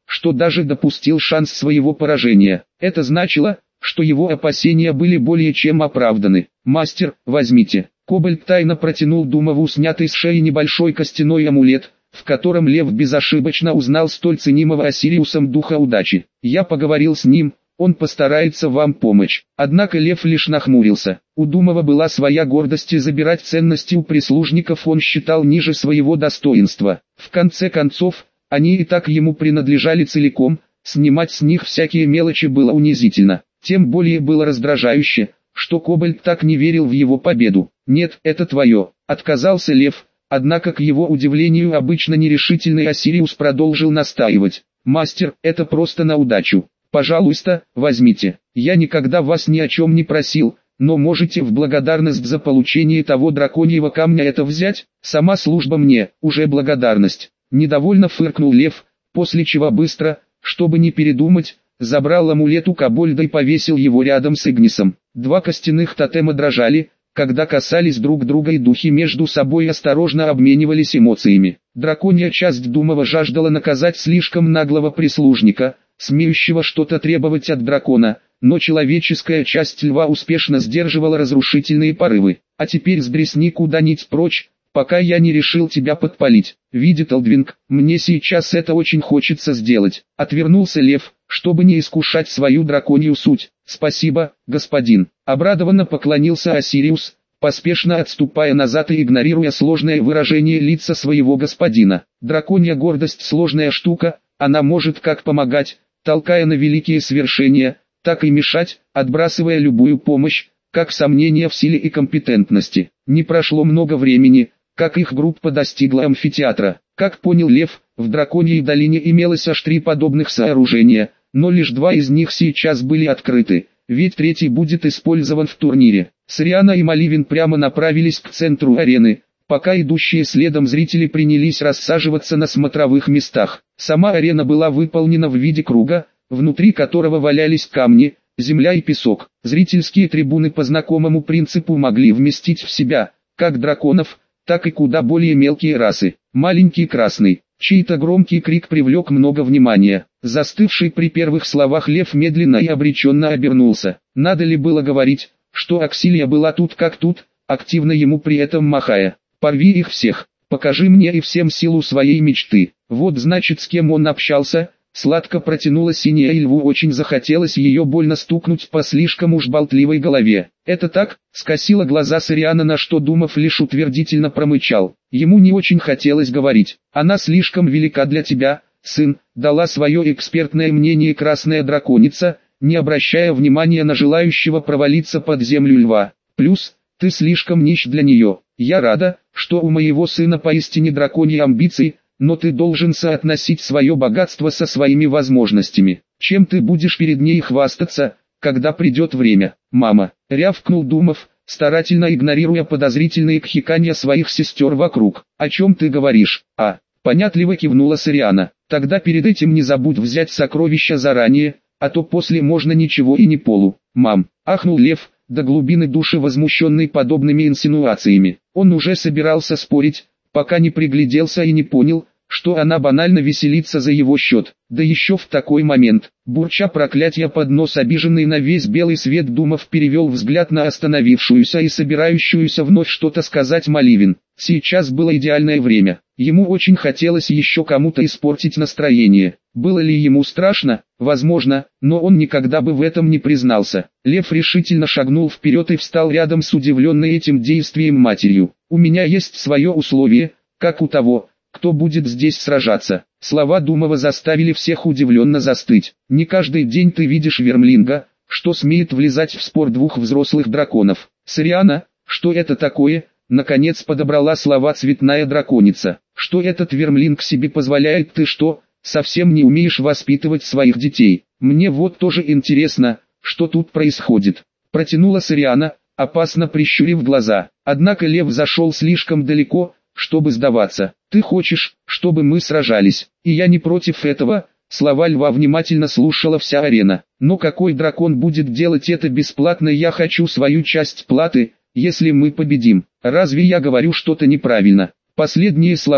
что даже допустил шанс своего поражения. Это значило, что его опасения были более чем оправданы. «Мастер, возьмите». Кобальт тайно протянул Думову снятый с шеи небольшой костяной амулет, в котором Лев безошибочно узнал столь ценимого Осириусом духа удачи. «Я поговорил с ним, он постарается вам помочь». Однако Лев лишь нахмурился. У Думова была своя гордость, и забирать ценности у прислужников он считал ниже своего достоинства. В конце концов, они и так ему принадлежали целиком, снимать с них всякие мелочи было унизительно. Тем более было раздражающе, что Кобальт так не верил в его победу. «Нет, это твое», — отказался Лев, однако к его удивлению обычно нерешительный Осириус продолжил настаивать. «Мастер, это просто на удачу. Пожалуйста, возьмите. Я никогда вас ни о чем не просил, но можете в благодарность за получение того драконьего камня это взять? Сама служба мне, уже благодарность». Недовольно фыркнул Лев, после чего быстро, чтобы не передумать, забрал амулет у Кобальда и повесил его рядом с Игнисом. Два костяных тотема дрожали, когда касались друг друга, и духи между собой осторожно обменивались эмоциями. Драконья часть Думова жаждала наказать слишком наглого прислужника, смеющего что-то требовать от дракона, но человеческая часть Льва успешно сдерживала разрушительные порывы. «А теперь сбресни куда-нибудь прочь, пока я не решил тебя подпалить. Видит Элдвинг, мне сейчас это очень хочется сделать». Отвернулся Лев, чтобы не искушать свою драконью суть. «Спасибо, господин». Обрадованно поклонился Осириус, поспешно отступая назад и игнорируя сложное выражение лица своего господина. Драконья гордость — сложная штука, она может как помогать, толкая на великие свершения, так и мешать, отбрасывая любую помощь, как сомнения в силе и компетентности. Не прошло много времени, как их группа достигла амфитеатра. Как понял Лев, в Драконьей долине имелось аж 3 подобных сооружения, но лишь 2 из них сейчас были открыты, ведь третий будет использован в турнире. Сриана и Маливин прямо направились к центру арены, пока идущие следом зрители принялись рассаживаться на смотровых местах. Сама арена была выполнена в виде круга, внутри которого валялись камни, земля и песок. Зрительские трибуны по знакомому принципу могли вместить в себя, как драконов, так и куда более мелкие расы. Маленький красный. Чей-то громкий крик привлек много внимания. Застывший при первых словах Лев медленно и обреченно обернулся. Надо ли было говорить, что Аксилия была тут как тут, активно ему при этом махая. «Порви их всех, покажи мне и всем силу своей мечты». Вот значит, с кем он общался. Сладко протянула синяя, и Льву очень захотелось ее больно стукнуть по слишком уж болтливой голове. «Это так?» — скосила глаза Сириана, на что Думов лишь утвердительно промычал. Ему не очень хотелось говорить. «Она слишком велика для тебя, сын», — дала свое экспертное мнение красная драконица, не обращая внимания на желающего провалиться под землю Льва. «Плюс, ты слишком нищ для нее. Я рада, что у моего сына поистине драконьи амбиции, но ты должен соотносить свое богатство со своими возможностями. Чем ты будешь перед ней хвастаться, когда придет время?» «Мама», — рявкнул Думов, старательно игнорируя подозрительные кхиканья своих сестер вокруг. «О чем ты говоришь?» Понятливо кивнула Сириана. «Тогда перед этим не забудь взять сокровища заранее, а то после можно ничего и не полу». «Мам», — ахнул Лев, до глубины души возмущенный подобными инсинуациями. Он уже собирался спорить, пока не пригляделся и не понял, что она банально веселится за его счет. Да еще в такой момент, бурча проклятия под нос, обиженный на весь белый свет, Думов перевел взгляд на остановившуюся и собирающуюся вновь что-то сказать Маливин. Сейчас было идеальное время. Ему очень хотелось еще кому-то испортить настроение. Было ли ему страшно? Возможно, но он никогда бы в этом не признался. Лев решительно шагнул вперед и встал рядом с удивленной этим действием матерью. «У меня есть свое условие, как у того, кто будет здесь сражаться». Слова Думова заставили всех удивленно застыть. «Не каждый день ты видишь вермлинга, что смеет влезать в спор 2 взрослых драконов». «Сириана, что это такое?» Наконец подобрала слова цветная драконица. «Что этот вермлинг себе позволяет? Ты что, совсем не умеешь воспитывать своих детей? Мне вот тоже интересно, что тут происходит». Протянула Сириана, опасно прищурив глаза. Однако Лев зашел слишком далеко, чтобы сдаваться. «Ты хочешь, чтобы мы сражались, и я не против этого». Слова Льва внимательно слушала вся арена. «Но какой дракон будет делать это бесплатно? Я хочу свою часть платы, если мы победим. Разве я говорю что-то неправильно?» Последние слова,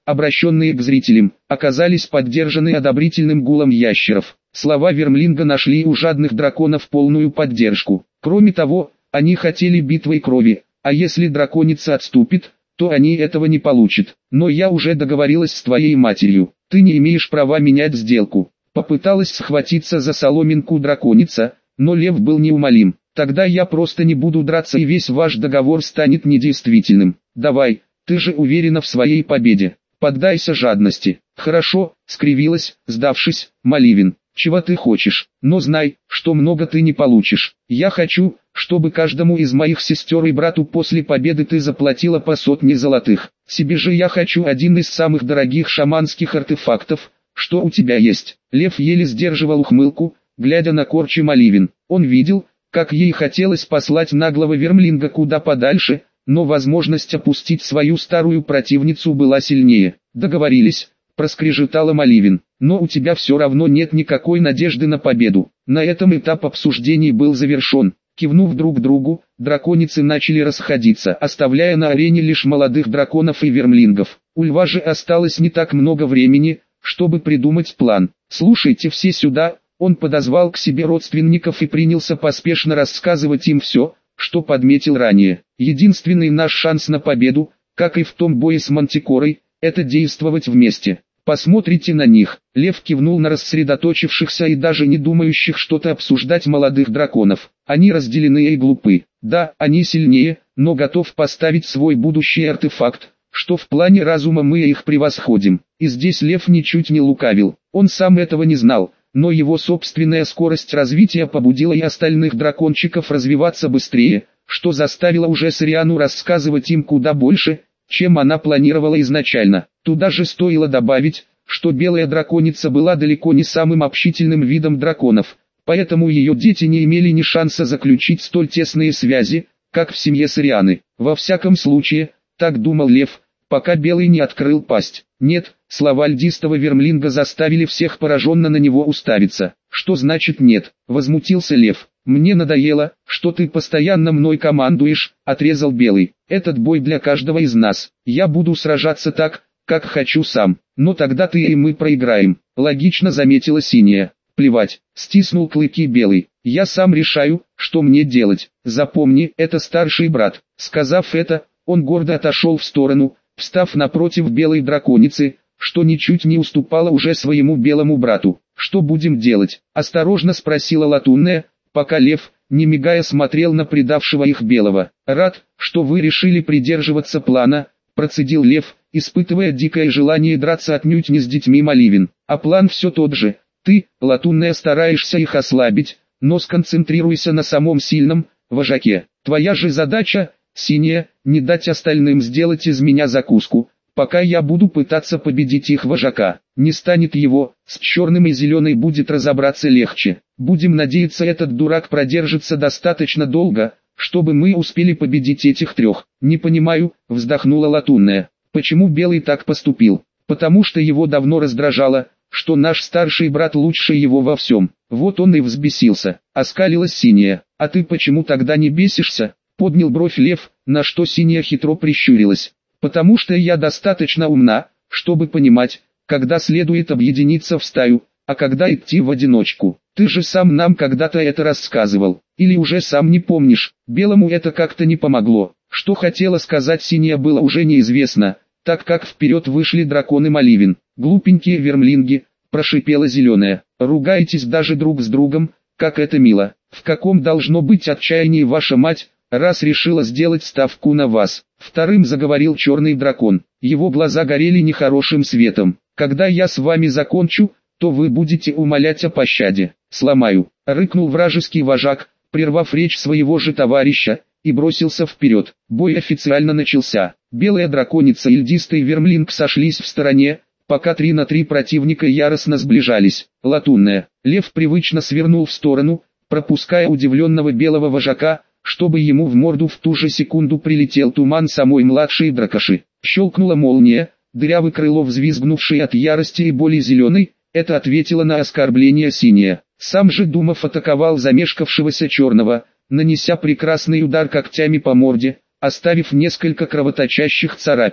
обращенные к зрителям, оказались поддержаны одобрительным гулом ящеров. Слова Вермлинга нашли у жадных драконов полную поддержку. Кроме того, они хотели битвы и крови, а если драконица отступит, то они этого не получат. Но я уже договорилась с твоей матерью, ты не имеешь права менять сделку. Попыталась схватиться за соломинку драконица, но лев был неумолим. Тогда я просто не буду драться и весь ваш договор станет недействительным. Давай, ты же уверена в своей победе. Поддайся жадности. Хорошо, скривилась, сдавшись, Маливин. Чего ты хочешь, но знай, что много ты не получишь. Я хочу, чтобы каждому из моих сестер и брату после победы ты заплатила по 100 золотых. Себе же я хочу один из самых дорогих шаманских артефактов, что у тебя есть. Лев еле сдерживал ухмылку, глядя на корчи Маливин. Он видел, как ей хотелось послать наглого Вермлинга куда подальше, но возможность опустить свою старую противницу была сильнее. Договорились, проскрежетала Маливин. Но у тебя все равно нет никакой надежды на победу. На этом этап обсуждений был завершен. Кивнув друг другу, драконицы начали расходиться, оставляя на арене лишь молодых драконов и вермлингов. У льва же осталось не так много времени, чтобы придумать план. Слушайте все сюда. Он подозвал к себе родственников и принялся поспешно рассказывать им все, что подметил ранее. Единственный наш шанс на победу, как и в том бое с Мантикорой, это действовать вместе. Посмотрите на них. Лев кивнул на рассредоточившихся и даже не думающих что-то обсуждать молодых драконов. Они разделены и глупы. Да, они сильнее, но готов поставить свой будущий артефакт, что в плане разума мы их превосходим. И здесь Лев ничуть не лукавил. Он сам этого не знал, но его собственная скорость развития побудила и остальных дракончиков развиваться быстрее, что заставило уже Сориану рассказывать им куда больше, чем она планировала изначально. Туда же стоило добавить, что белая драконица была далеко не самым общительным видом драконов, поэтому ее дети не имели ни шанса заключить столь тесные связи, как в семье Сорианы. Во всяком случае, так думал Лев, пока Белый не открыл пасть. Нет, слова льдистого Вермлинга заставили всех пораженно на него уставиться. Что значит нет? Возмутился Лев. Мне надоело, что ты постоянно мной командуешь, отрезал Белый. Этот бой для каждого из нас. Я буду сражаться так, как хочу сам. Но тогда ты и мы проиграем. Логично заметила Синяя. Плевать, стиснул клыки Белый. Я сам решаю, что мне делать. Запомни, это старший брат. Сказав это, он гордо отошел в сторону, встав напротив белой драконицы, что ничуть не уступало уже своему белому брату. «Что будем делать?» – осторожно спросила Латунная, пока Лев, не мигая, смотрел на предавшего их белого. «Рад, что вы решили придерживаться плана», – процедил Лев, испытывая дикое желание драться отнюдь не с детьми Маливин. «А план все тот же. Ты, Латунная, стараешься их ослабить, но сконцентрируйся на самом сильном вожаке. Твоя же задача, Синяя, не дать остальным сделать из меня закуску, пока я буду пытаться победить их вожака. Не станет его, с черным и зеленой будет разобраться легче. Будем надеяться, этот дурак продержится достаточно долго, чтобы мы успели победить этих трех». «Не понимаю», — вздохнула Латунная, — «почему Белый так поступил?» «Потому что его давно раздражало, что наш старший брат лучше его во всем. Вот он и взбесился», — оскалилась Синяя. «А ты почему тогда не бесишься?» — поднял бровь Лев, на что Синяя хитро прищурилась. «Потому что я достаточно умна, чтобы понимать, когда следует объединиться в стаю, а когда идти в одиночку. Ты же сам нам когда-то это рассказывал, или уже сам не помнишь?» Белому это как-то не помогло. Что хотела сказать Синяя, было уже неизвестно, так как вперед вышли драконы Маливин. «Глупенькие вермлинги», — прошипела Зеленая, — «ругаетесь даже друг с другом, как это мило. В каком должно быть отчаянии ваша мать, раз решила сделать ставку на вас?» Вторым заговорил черный дракон. Его глаза горели нехорошим светом. «Когда я с вами закончу, то вы будете умолять о пощаде. Сломаю», — рыкнул вражеский вожак, прервав речь своего же товарища, и бросился вперед. Бой официально начался. Белая драконица и льдистый вермлинг сошлись в стороне, пока 3 на 3 противника яростно сближались. Латунная. Лев привычно свернул в сторону, пропуская удивленного белого вожака, чтобы ему в морду в ту же секунду прилетел туман самой младшей дракоши. Щелкнула молния, дырявый крыло, взвизгнувший от ярости и боли зеленый, это ответило на оскорбление Синяя. Сам же Думов атаковал замешкавшегося черного, нанеся прекрасный удар когтями по морде, оставив несколько кровоточащих царапин.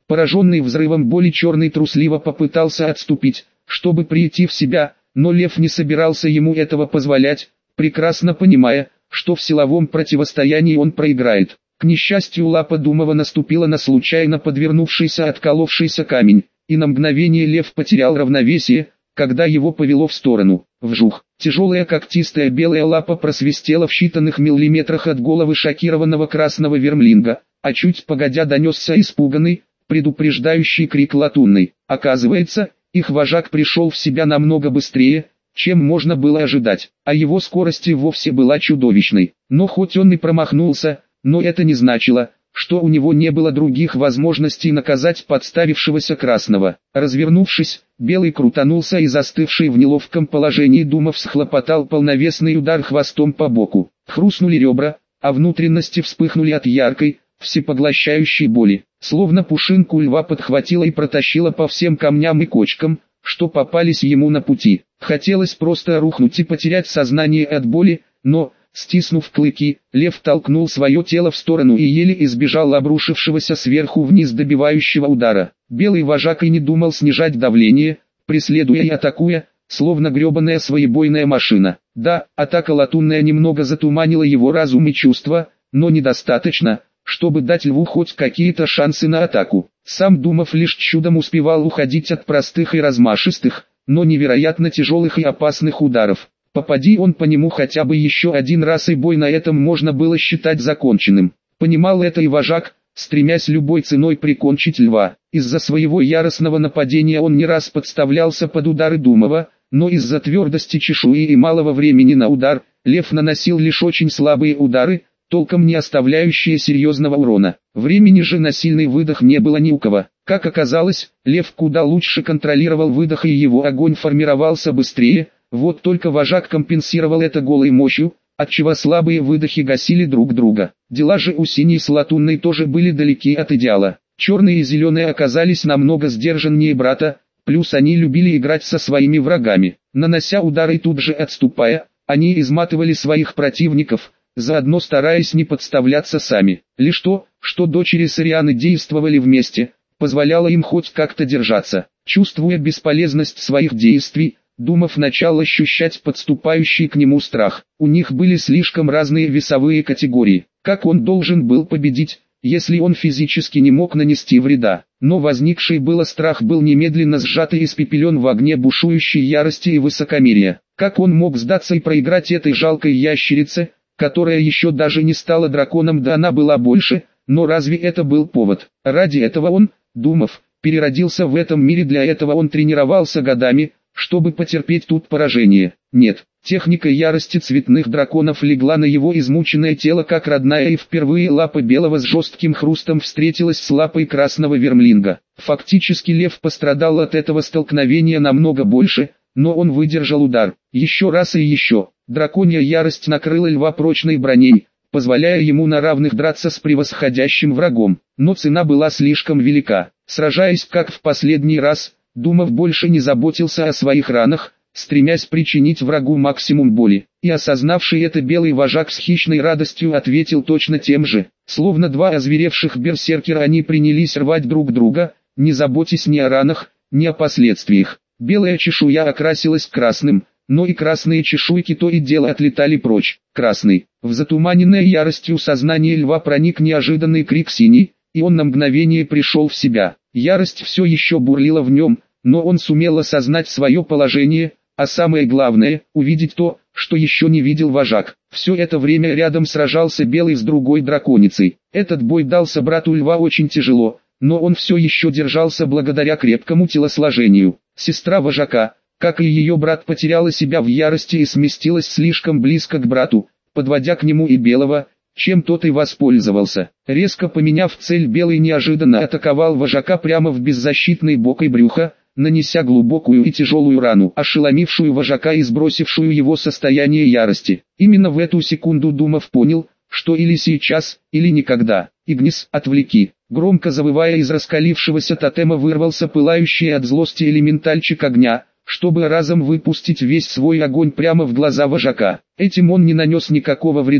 Пораженный взрывом боли черный трусливо попытался отступить, чтобы прийти в себя, но лев не собирался ему этого позволять, прекрасно понимая, что в силовом противостоянии он проиграет. К несчастью, лапа Думова наступила на случайно подвернувшийся отколовшийся камень, и на мгновение лев потерял равновесие, когда его повело в сторону. Вжух! Тяжелая когтистая белая лапа просвистела в считанных миллиметрах от головы шокированного красного вермлинга, а чуть погодя донесся испуганный, предупреждающий крик латунный. Оказывается, их вожак пришел в себя намного быстрее, чем можно было ожидать, а его скорость и вовсе была чудовищной. Но хоть он и промахнулся, но это не значило, что у него не было других возможностей наказать подставившегося красного. Развернувшись, белый крутанулся и застывший в неловком положении Думов схлопотал полновесный удар хвостом по боку. Хрустнули ребра, а внутренности вспыхнули от яркой, всепоглощающей боли. Словно пушинку льва подхватила и протащила по всем камням и кочкам, что попались ему на пути. Хотелось просто рухнуть и потерять сознание от боли, но, стиснув клыки, лев толкнул свое тело в сторону и еле избежал обрушившегося сверху вниз добивающего удара. Белый вожак и не думал снижать давление, преследуя и атакуя, словно гребаная своебойная машина. Да, атака латунная немного затуманила его разум и чувства, но недостаточно, чтобы дать льву хоть какие-то шансы на атаку. Сам Думов лишь чудом успевал уходить от простых и размашистых, но невероятно тяжелых и опасных ударов. Попади он по нему хотя бы еще один раз, и бой на этом можно было считать законченным. Понимал это и вожак, стремясь любой ценой прикончить льва. Из-за своего яростного нападения он не раз подставлялся под удары Думова, но из-за твердости чешуи и малого времени на удар, лев наносил лишь очень слабые удары, толком не оставляющие серьезного урона. Времени же на сильный выдох не было ни у кого. Как оказалось, лев куда лучше контролировал выдох, и его огонь формировался быстрее. Вот только вожак компенсировал это голой мощью, отчего слабые выдохи гасили друг друга. Дела же у синей с латунной тоже были далеки от идеала. Черные и зеленые оказались намного сдержаннее брата, плюс они любили играть со своими врагами. Нанося удары и тут же отступая, они изматывали своих противников, заодно стараясь не подставляться сами. Лишь то, что дочери Сорианы действовали вместе, позволяло им хоть как-то держаться. Чувствуя бесполезность своих действий, Думов начал ощущать подступающий к нему страх. У них были слишком разные весовые категории. Как он должен был победить, если он физически не мог нанести вреда? Но возникший было страх был немедленно сжат и испепелен в огне бушующей ярости и высокомерия. Как он мог сдаться и проиграть этой жалкой ящерице, которая еще даже не стала драконом, да она была больше, но разве это был повод? Ради этого он, Думов, переродился в этом мире, для этого он тренировался годами, чтобы потерпеть тут поражение. Нет, техника ярости цветных драконов легла на его измученное тело как родная, и впервые лапа белого с жестким хрустом встретилась с лапой красного вермлинга. Фактически лев пострадал от этого столкновения намного больше, но он выдержал удар. Еще раз и еще. Драконья ярость накрыла льва прочной броней, позволяя ему на равных драться с превосходящим врагом. Но цена была слишком велика. Сражаясь как в последний раз, Думов больше не заботился о своих ранах, стремясь причинить врагу максимум боли. И осознавший это белый вожак с хищной радостью ответил точно тем же. Словно два озверевших берсеркера они принялись рвать друг друга, не заботясь ни о ранах, ни о последствиях. Белая чешуя окрасилась красным, но и красные чешуйки то и дело отлетали прочь. Красный. В затуманенное яростью сознание льва проник неожиданный крик синий, и он на мгновение пришел в себя. Ярость все еще бурлила в нем, но он сумел осознать свое положение, а самое главное, увидеть то, что еще не видел вожак. Все это время рядом сражался белый с другой драконицей. Этот бой дался брату льва очень тяжело, но он все еще держался благодаря крепкому телосложению. Сестра вожака, как и ее брат, потеряла себя в ярости и сместилась слишком близко к брату, подводя к нему и белого, чем тот и воспользовался. Резко поменяв цель, белый неожиданно атаковал вожака прямо в беззащитный бок и брюхо, нанеся глубокую и тяжелую рану, ошеломившую вожака и сбросившую его состояние ярости. Именно в эту секунду Думов понял, что или сейчас, или никогда. «Игнис, отвлеки!» Громко завывая, из раскалившегося тотема вырвался пылающий от злости элементальчик огня, чтобы разом выпустить весь свой огонь прямо в глаза вожака. Этим он не нанес никакого вреда,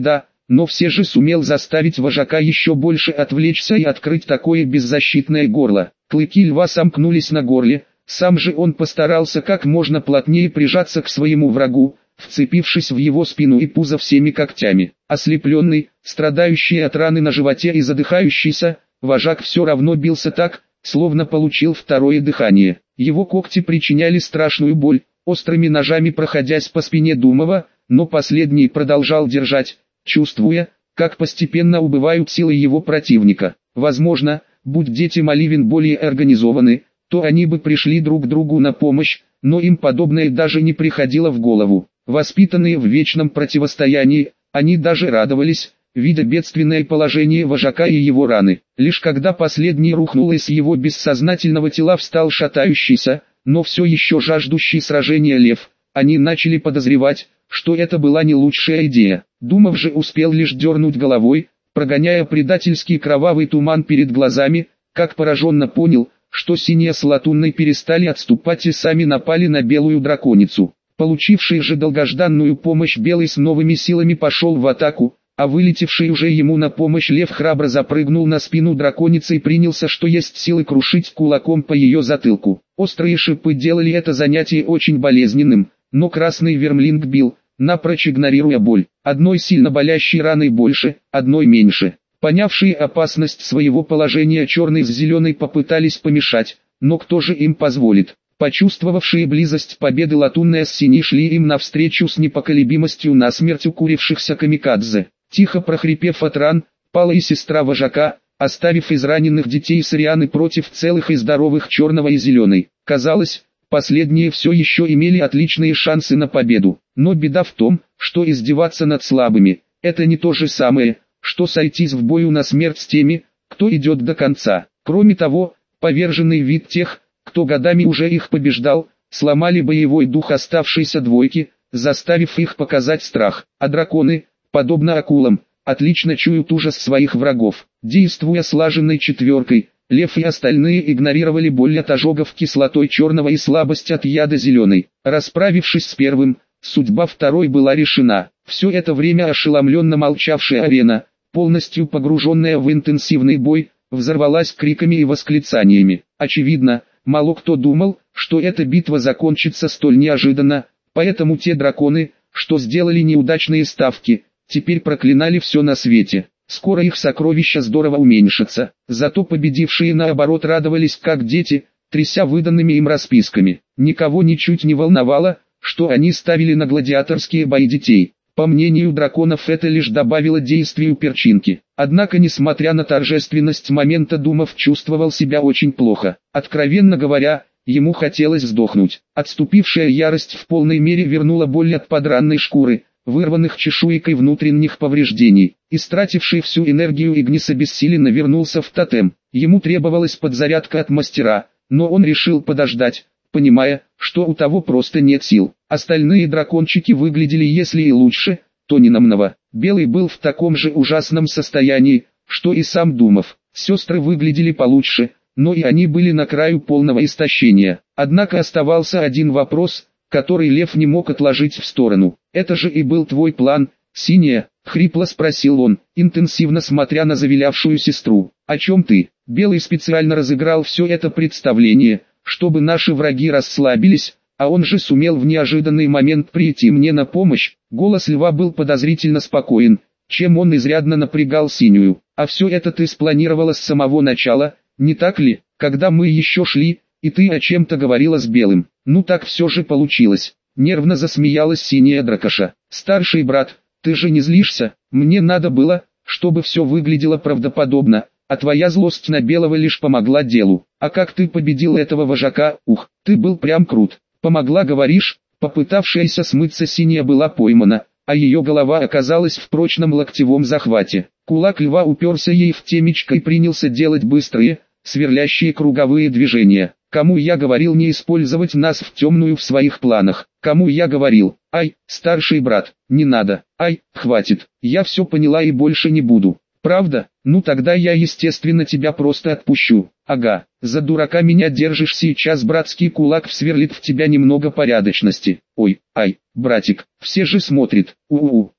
но все же сумел заставить вожака еще больше отвлечься и открыть такое беззащитное горло. Клыки льва сомкнулись на горле, сам же он постарался как можно плотнее прижаться к своему врагу, вцепившись в его спину и пузо всеми когтями. Ослепленный, страдающий от раны на животе и задыхающийся, вожак все равно бился так, словно получил второе дыхание. Его когти причиняли страшную боль, острыми ножами проходясь по спине Думова, но последний продолжал держать, чувствуя, как постепенно убывают силы его противника. Возможно, будь дети Маливин более организованы, то они бы пришли друг другу на помощь, но им подобное даже не приходило в голову. Воспитанные в вечном противостоянии, они даже радовались, видя бедственное положение вожака и его раны. Лишь когда последний рухнул из его бессознательного тела встал шатающийся, но все еще жаждущий сражения лев, они начали подозревать, что это была не лучшая идея. Думов же успел лишь дернуть головой, прогоняя предательский кровавый туман перед глазами, как пораженно понял, что синие с латунной перестали отступать и сами напали на белую драконицу. Получивший же долгожданную помощь белый с новыми силами пошел в атаку, а вылетевший уже ему на помощь лев храбро запрыгнул на спину драконицы и принялся что есть силы крушить кулаком по ее затылку. Острые шипы делали это занятие очень болезненным, но красный вермлинг бил, напрочь игнорируя боль. Одной сильно болящей раной больше, одной меньше. Понявшие опасность своего положения черный с зеленой попытались помешать, но кто же им позволит? Почувствовавшие близость победы латунная с синей шли им навстречу с непоколебимостью насмерть укурившихся камикадзе. Тихо прохрипев от ран, пала и сестра вожака, оставив израненных детей Сарианы против целых и здоровых черного и зеленой. Казалось, последние все еще имели отличные шансы на победу. Но беда в том, что издеваться над слабыми – это не то же самое, что сойтись в бою на смерть с теми, кто идет до конца. Кроме того, поверженный вид тех, кто годами уже их побеждал, сломали боевой дух оставшейся двойки, заставив их показать страх. А драконы, подобно акулам, отлично чуют ужас своих врагов. Действуя слаженной четверкой, лев и остальные игнорировали боль от ожогов кислотой черного и слабость от яда зеленой. Расправившись с первым, судьба второй была решена. Все это время ошеломленно молчавшая арена, полностью погруженная в интенсивный бой, взорвалась криками и восклицаниями. Очевидно, мало кто думал, что эта битва закончится столь неожиданно, поэтому те драконы, что сделали неудачные ставки, теперь проклинали все на свете. Скоро их сокровища здорово уменьшатся, зато победившие наоборот радовались как дети, тряся выданными им расписками. Никого ничуть не волновало, что они ставили на гладиаторские бои детей. По мнению драконов это лишь добавило действию перчинки. Однако несмотря на торжественность момента Думов чувствовал себя очень плохо. Откровенно говоря, ему хотелось сдохнуть. Отступившая ярость в полной мере вернула боль от подранной шкуры, вырванных чешуйкой внутренних повреждений. Истративший всю энергию Игнис обессиленно вернулся в тотем. Ему требовалась подзарядка от мастера, но он решил подождать, понимая, что у того просто нет сил. Остальные дракончики выглядели если и лучше, то не намного. Белый был в таком же ужасном состоянии, что и сам Думов. Сестры выглядели получше, но и они были на краю полного истощения. Однако оставался один вопрос, который лев не мог отложить в сторону. «Это же и был твой план, синяя?» — хрипло спросил он, интенсивно смотря на завилявшую сестру. «О чем ты?» Белый специально разыграл все это представление, чтобы наши враги расслабились, а он же сумел в неожиданный момент прийти мне на помощь. Голос льва был подозрительно спокоен, чем он изрядно напрягал синюю. «А все это ты спланировала с самого начала, не так ли? Когда мы еще шли, и ты о чем-то говорила с белым. Ну так все же получилось». Нервно засмеялась синяя дракоша. «Старший брат, ты же не злишься? Мне надо было, чтобы все выглядело правдоподобно, а твоя злость на белого лишь помогла делу. А как ты победил этого вожака? Ух, ты был прям крут. Помогла, говоришь?» Попытавшаяся смыться синяя была поймана, а ее голова оказалась в прочном локтевом захвате. Кулак льва уперся ей в темечко и принялся делать быстрые, сверлящие круговые движения. «Кому я говорил не использовать нас в темную в своих планах? Кому я говорил? Ай, старший брат, не надо. Ай, хватит, я все поняла и больше не буду. Правда? Ну тогда я естественно тебя просто отпущу. Ага, за дурака меня держишь сейчас, братский кулак сверлит в тебя немного порядочности. Ой, ай, братик, все же смотрят. У-у-у,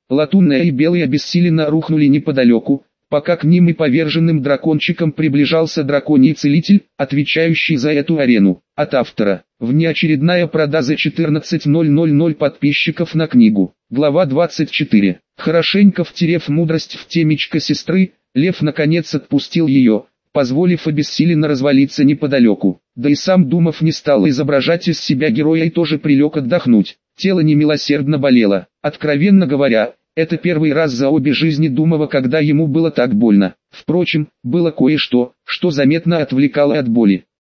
Латунная и Белый обессиленно рухнули неподалеку, пока к ним и поверженным дракончикам приближался драконий целитель, отвечающий за эту арену. От автора. Внеочередная продажа 14.000 подписчиков на книгу. Глава 24. Хорошенько втерев мудрость в темечко сестры, Лев наконец отпустил ее, позволив обессиленно развалиться неподалеку. Да и сам Думов не стал изображать из себя героя и тоже прилег отдохнуть. Тело немилосердно болело. Откровенно говоря, это первый раз за обе жизни Думова, когда ему было так больно. Впрочем, было кое-что, что заметно отвлекало от боли.